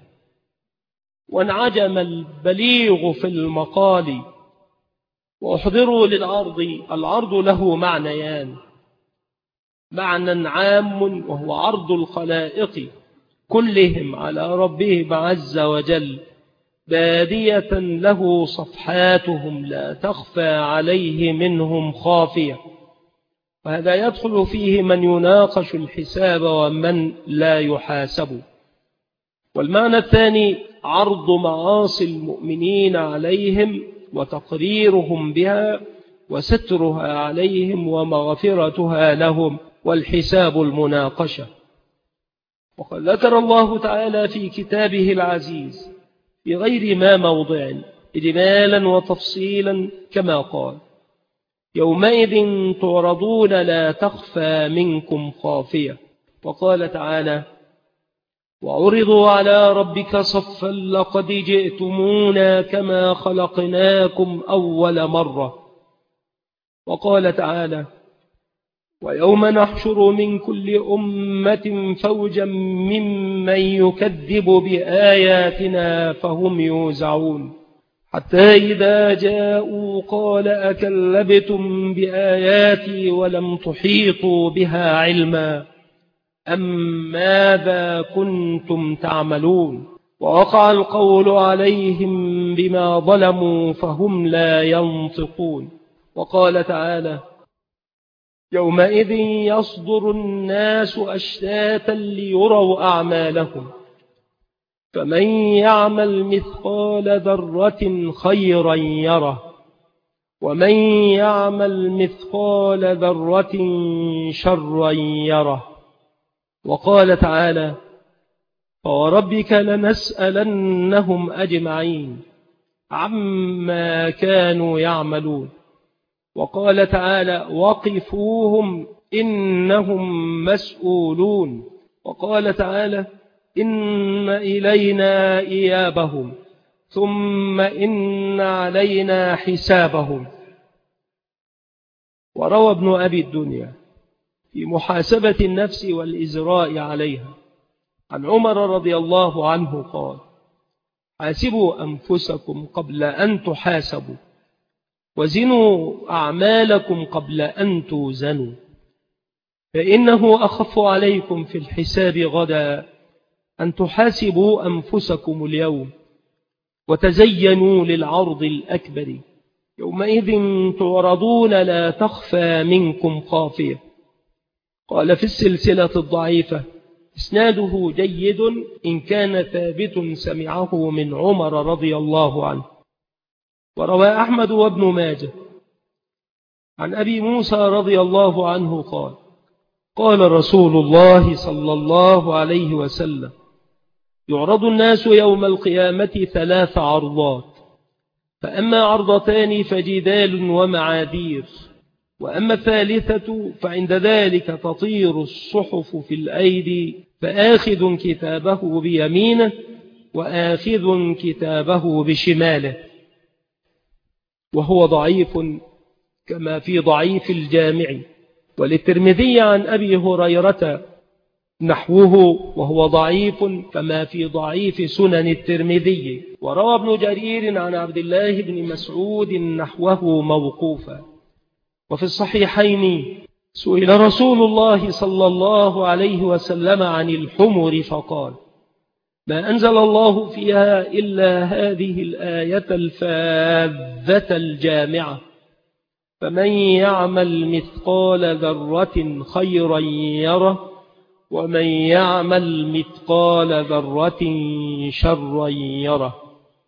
وانعجم البليغ في المقال. وأحضروا للعرض، العرض له معنيان: معنى عام وهو عرض الخلائق كلهم على ربهم عز وجل بادية له صفحاتهم لا تخفى عليه منهم خافية، وهذا يدخل فيه من يناقش الحساب ومن لا يحاسب. والمعنى الثاني عرض معاصي المؤمنين عليهم وتقريرهم بها وسترها عليهم ومغفرتها لهم والحساب المناقشة. وقد ذكر الله تعالى في كتابه العزيز في غير ما موضع إجمالا وتفصيلا كما قال يومئذ تعرضون لا تخفى منكم خافية. وقال تعالى وعرضوا على ربك صفا لقد جئتمونا كما خلقناكم أول مرة. وقال تعالى ويوم نحشر من كل أمة فوجا ممن يكذب بآياتنا فهم يوزعون حتى إذا جاءوا قال أكذبتم بآياتي ولم تحيطوا بها علما أم ماذا كنتم تعملون. ووقع القول عليهم بما ظلموا فهم لا ينطقون. وقال تعالى يومئذ يصدر الناس أشتاتا ليروا أعمالهم فمن يعمل مثقال ذرة خيرا يره ومن يعمل مثقال ذرة شرا يره. وقال تعالى فوربك لنسألنهم أجمعين عما كانوا يعملون. وقال تعالى وقفوهم إنهم مسؤولون. وقال تعالى إن إلينا إيابهم ثم إن علينا حسابهم. وروى ابن أبي الدنيا في محاسبة النفس والإزراء عليها عن عمر رضي الله عنه قال حاسبوا أنفسكم قبل أن تحاسبوا وزنوا أعمالكم قبل أن توزنوا، فإنه أخف عليكم في الحساب غدا أن تحاسبوا أنفسكم اليوم وتزينوا للعرض الأكبر، يومئذ تعرضون لا تخفى منكم خافية. قال في السلسلة الضعيفة إسناده جيد إن كان ثابت سمعه من عمر رضي الله عنه. وروى أحمد وابن ماجه عن أبي موسى رضي الله عنه قال قال رسول الله صلى الله عليه وسلم يعرض الناس يوم القيامة ثلاث عرضات، فأما عرضتان فجدال ومعاذير، وأما الثالثة فعند ذلك تطير الصحف في الأيدي، فآخذ كتابه بيمينه وآخذ كتابه بشماله. وهو ضعيف كما في ضعيف الجامع. وللترمذي عن أبي هريرة نحوه وهو ضعيف كما في ضعيف سنن الترمذي. وروى ابن جرير عن عبد الله بن مسعود نحوه موقوفا. وفي الصحيحين سئل رسول الله صلى الله عليه وسلم عن الحمر فقال ما أنزل الله فيها إلا هذه الآية الفاذة الجامعة، فمن يعمل مثقال ذرة خيرا يره ومن يعمل مثقال ذرة شرا يره.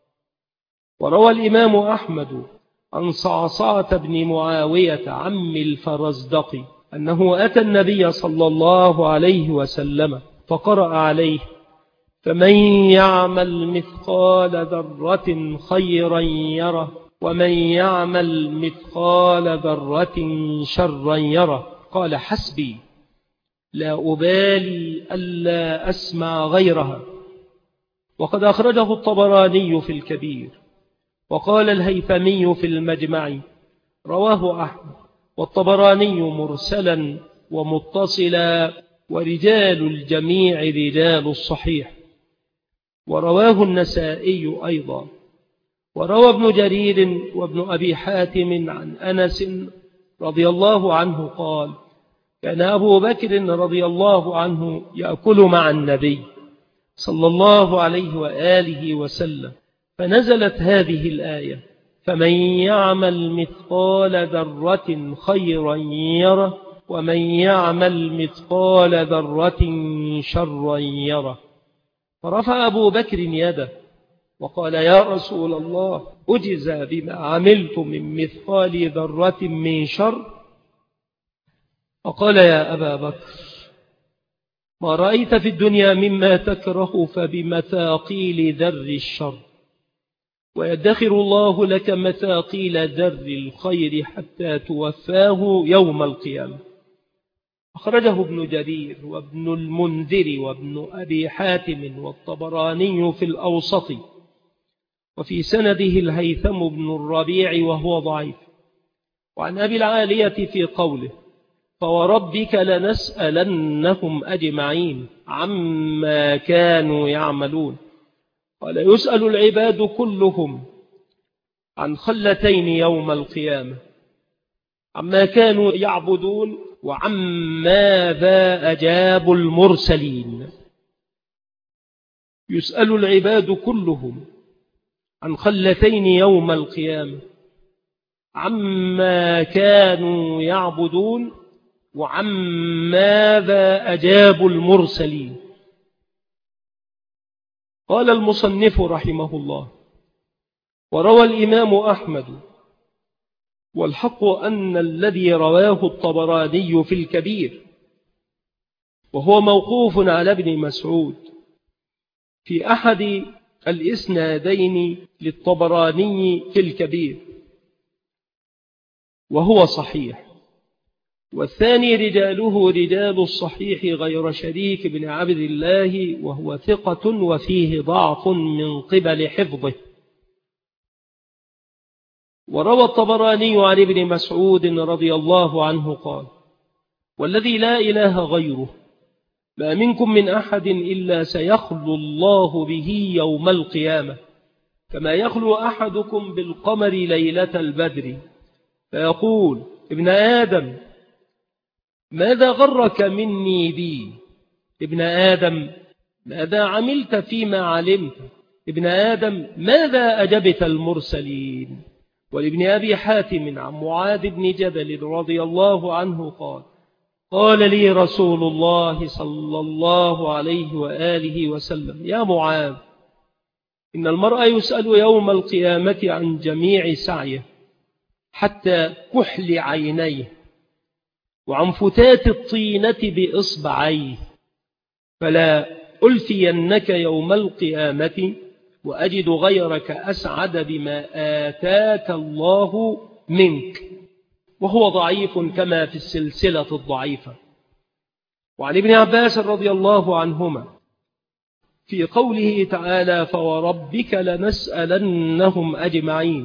وروى الإمام أحمد عن صعصعة بن معاوية عم الفرزدق أنه أتى النبي صلى الله عليه وسلم فقرأ عليه فمن يعمل مثقال ذرة خيرا يره ومن يعمل مثقال ذرة شرا يره. قال حسبي لا أبالي ألا أسمع غيرها. وقد أخرجه الطبراني في الكبير. وقال الهيثمي في المجمع رواه أحمد والطبراني مرسلا ومتصلا، ورجال الجميع رجال الصحيح. ورواه النسائي أيضا. وروى ابن جرير وابن أبي حاتم عن أنس رضي الله عنه قال كان أبو بكر رضي الله عنه يأكل مع النبي صلى الله عليه وآله وسلم، فنزلت هذه الآية فمن يعمل مثقال ذرة خيرا يره ومن يعمل مثقال ذرة شرا يره. فرفع أبو بكر يده وقال يا رسول الله أجزى بما عملت من مثقال ذرة من شر؟ فقال يا أبا بكر ما رأيت في الدنيا مما تكره فبمثاقيل ذر الشر، ويدخر الله لك مثاقيل ذر الخير حتى توفاه يوم القيامة. أخرجه ابن جرير وابن المنذر وابن أبي حاتم والطبراني في الأوسط، وفي سنده الهيثم بن الربيع وهو ضعيف. وعن أبي العالية في قوله فوربك لنسألنهم أجمعين عما كانوا يعملون. قال يسأل العباد كلهم عن خلتين يوم القيامة، عما كانوا يعبدون وعماذا أجابوا المرسلين. يسأل العباد كلهم عن خلتين يوم القيامة، عما كانوا يعبدون وعماذا أجابوا المرسلين. قال المصنف رحمه الله وروى الإمام أحمد والحق أن الذي رواه الطبراني في الكبير وهو موقوف على ابن مسعود في أحد الإسنادين للطبراني في الكبير وهو صحيح، والثاني رجاله رجال الصحيح غير شريك بن عبد الله وهو ثقة وفيه ضعف من قبل حفظه. وروى الطبراني عن ابن مسعود رضي الله عنه قال والذي لا إله غيره ما منكم من أحد إلا سيخلو الله به يوم القيامة كما يخلو أحدكم بالقمر ليلة البدر، فيقول: ابن آدم ماذا غرك مني بي؟ ابن آدم ماذا عملت فيما علمت؟ ابن آدم ماذا أجبت المرسلين؟ ولابن أبي حاتم عن معاذ بن جبل رضي الله عنه قال: قال لي رسول الله صلى الله عليه وآله وسلم: يا معاذ، إن المرء يسأل يوم القيامة عن جميع سعيه حتى كحل عينيه وعن فتات الطينة بإصبعيه، فلا ألفينك يوم القيامة وأجد غيرك أسعد بما آتاك الله منك، وهو ضعيف كما في السلسلة الضعيفة. وعن ابن عباس رضي الله عنهما في قوله تعالى: فوربك لنسألنهم أجمعين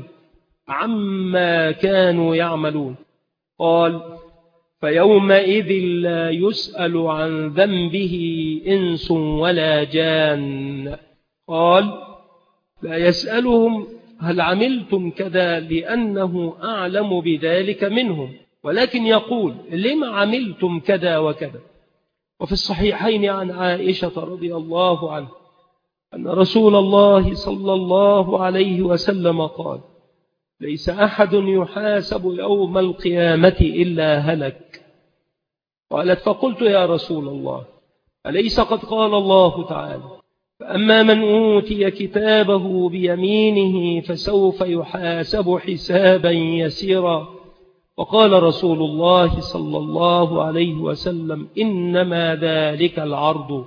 عما كانوا يعملون، قال: فيومئذ لا يسأل عن ذنبه إنس ولا جان. قال: لا يسألهم هل عملتم كذا لأنه أعلم بذلك منهم، ولكن يقول: لما عملتم كذا وكذا. وفي الصحيحين عن عائشة رضي الله عنها أن رسول الله صلى الله عليه وسلم قال: ليس أحد يحاسب يوم القيامة إلا هلك. قالت: فقلت: يا رسول الله، أليس قد قال الله تعالى: فأما من أوتي كتابه بيمينه فسوف يحاسب حسابا يسيرا. وقال رسول الله صلى الله عليه وسلم: إنما ذلك العرض،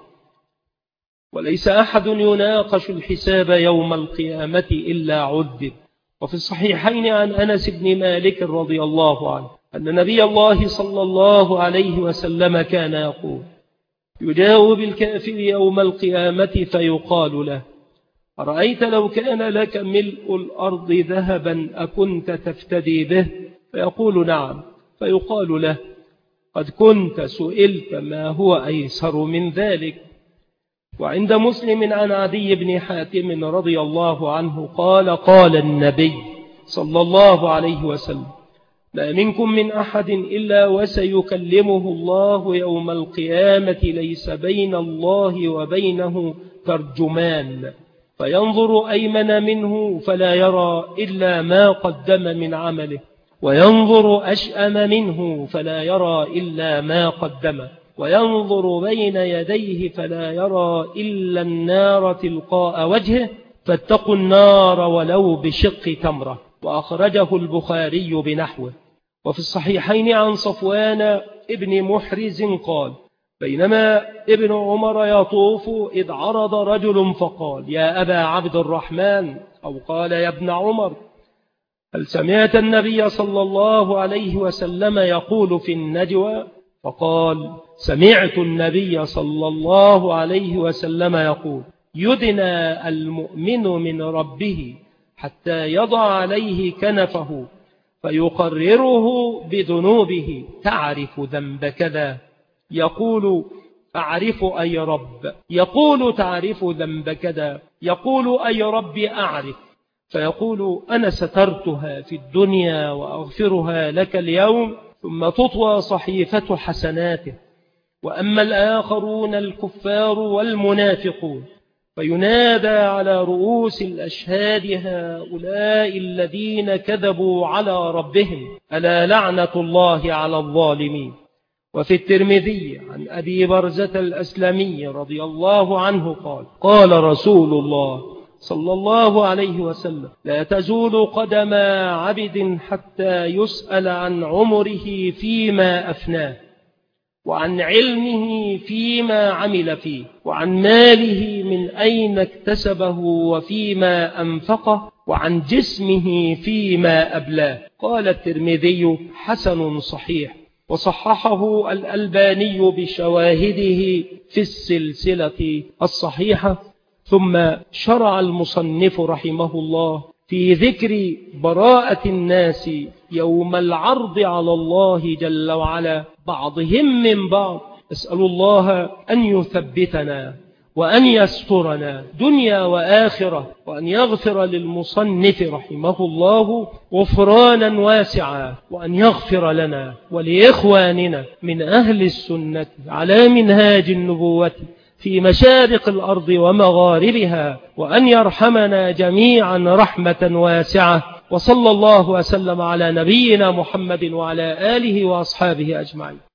وليس أحد يناقش الحساب يوم القيامة إلا عذب. وفي الصحيحين عن أنس بن مالك رضي الله عنه أن نبي الله صلى الله عليه وسلم كان يقول: يجاء بالكافر يوم القيامة فيقال له: أرأيت لو كان لك ملء الأرض ذهبا أكنت تفتدي به؟ فيقول: نعم. فيقال له: قد كنت سئلت ما هو أيسر من ذلك. وعند مسلم عن عدي بن حاتم رضي الله عنه قال: قال النبي صلى الله عليه وسلم: لا منكم من أحد إلا وسيكلمه الله يوم القيامة ليس بين الله وبينه ترجمان، فينظر أيمن منه فلا يرى إلا ما قدم من عمله، وينظر أشأم منه فلا يرى إلا ما قدم، وينظر بين يديه فلا يرى إلا النار تلقاء وجهه، فاتقوا النار ولو بشق تمرة. وأخرجه البخاري بنحوه. وفي الصحيحين عن صفوان ابن محرز قال: بينما ابن عمر يطوف إذ عرض رجل فقال: يا أبا عبد الرحمن، أو قال: يا ابن عمر، هل سمعت النبي صلى الله عليه وسلم يقول في النجوى؟ فقال: سمعت النبي صلى الله عليه وسلم يقول: يدنى المؤمن من ربه حتى يضع عليه كنفه فيقرره بذنوبه، تعرف ذنب كذا؟ يقول: أعرف أي رب. يقول: تعرف ذنب كذا؟ يقول: أي رب أعرف. فيقول: أنا سترتها في الدنيا وأغفرها لك اليوم، ثم تطوى صحيفة حسناته. وأما الآخرون الكفار والمنافقون فينادى على رؤوس الأشهاد: هؤلاء الذين كذبوا على ربهم، ألا لعنة الله على الظالمين. وفي الترمذي عن أبي برزة الأسلمي رضي الله عنه قال: قال رسول الله صلى الله عليه وسلم: لا تزول قدم عبد حتى يسأل عن عمره فيما أفناه، وعن علمه فيما عمل فيه، وعن ماله من أين اكتسبه وفيما أنفقه، وعن جسمه فيما أبلاه. قال الترمذي: حسن صحيح، وصححه الألباني بشواهده في السلسلة الصحيحة. ثم شرع المصنف رحمه الله في ذكر براءة الناس يوم العرض على الله جل وعلا، بعضهم من بعض. أسأل الله أن يثبتنا وأن يسترنا دنيا وآخرة، وأن يغفر للمصنف رحمه الله غفرانا واسعا، وأن يغفر لنا ولإخواننا من أهل السنة على منهاج النبوة في مشارق الأرض ومغاربها، وأن يرحمنا جميعا رحمة واسعة. وصلى الله وسلم على نبينا محمد وعلى آله وأصحابه أجمعين.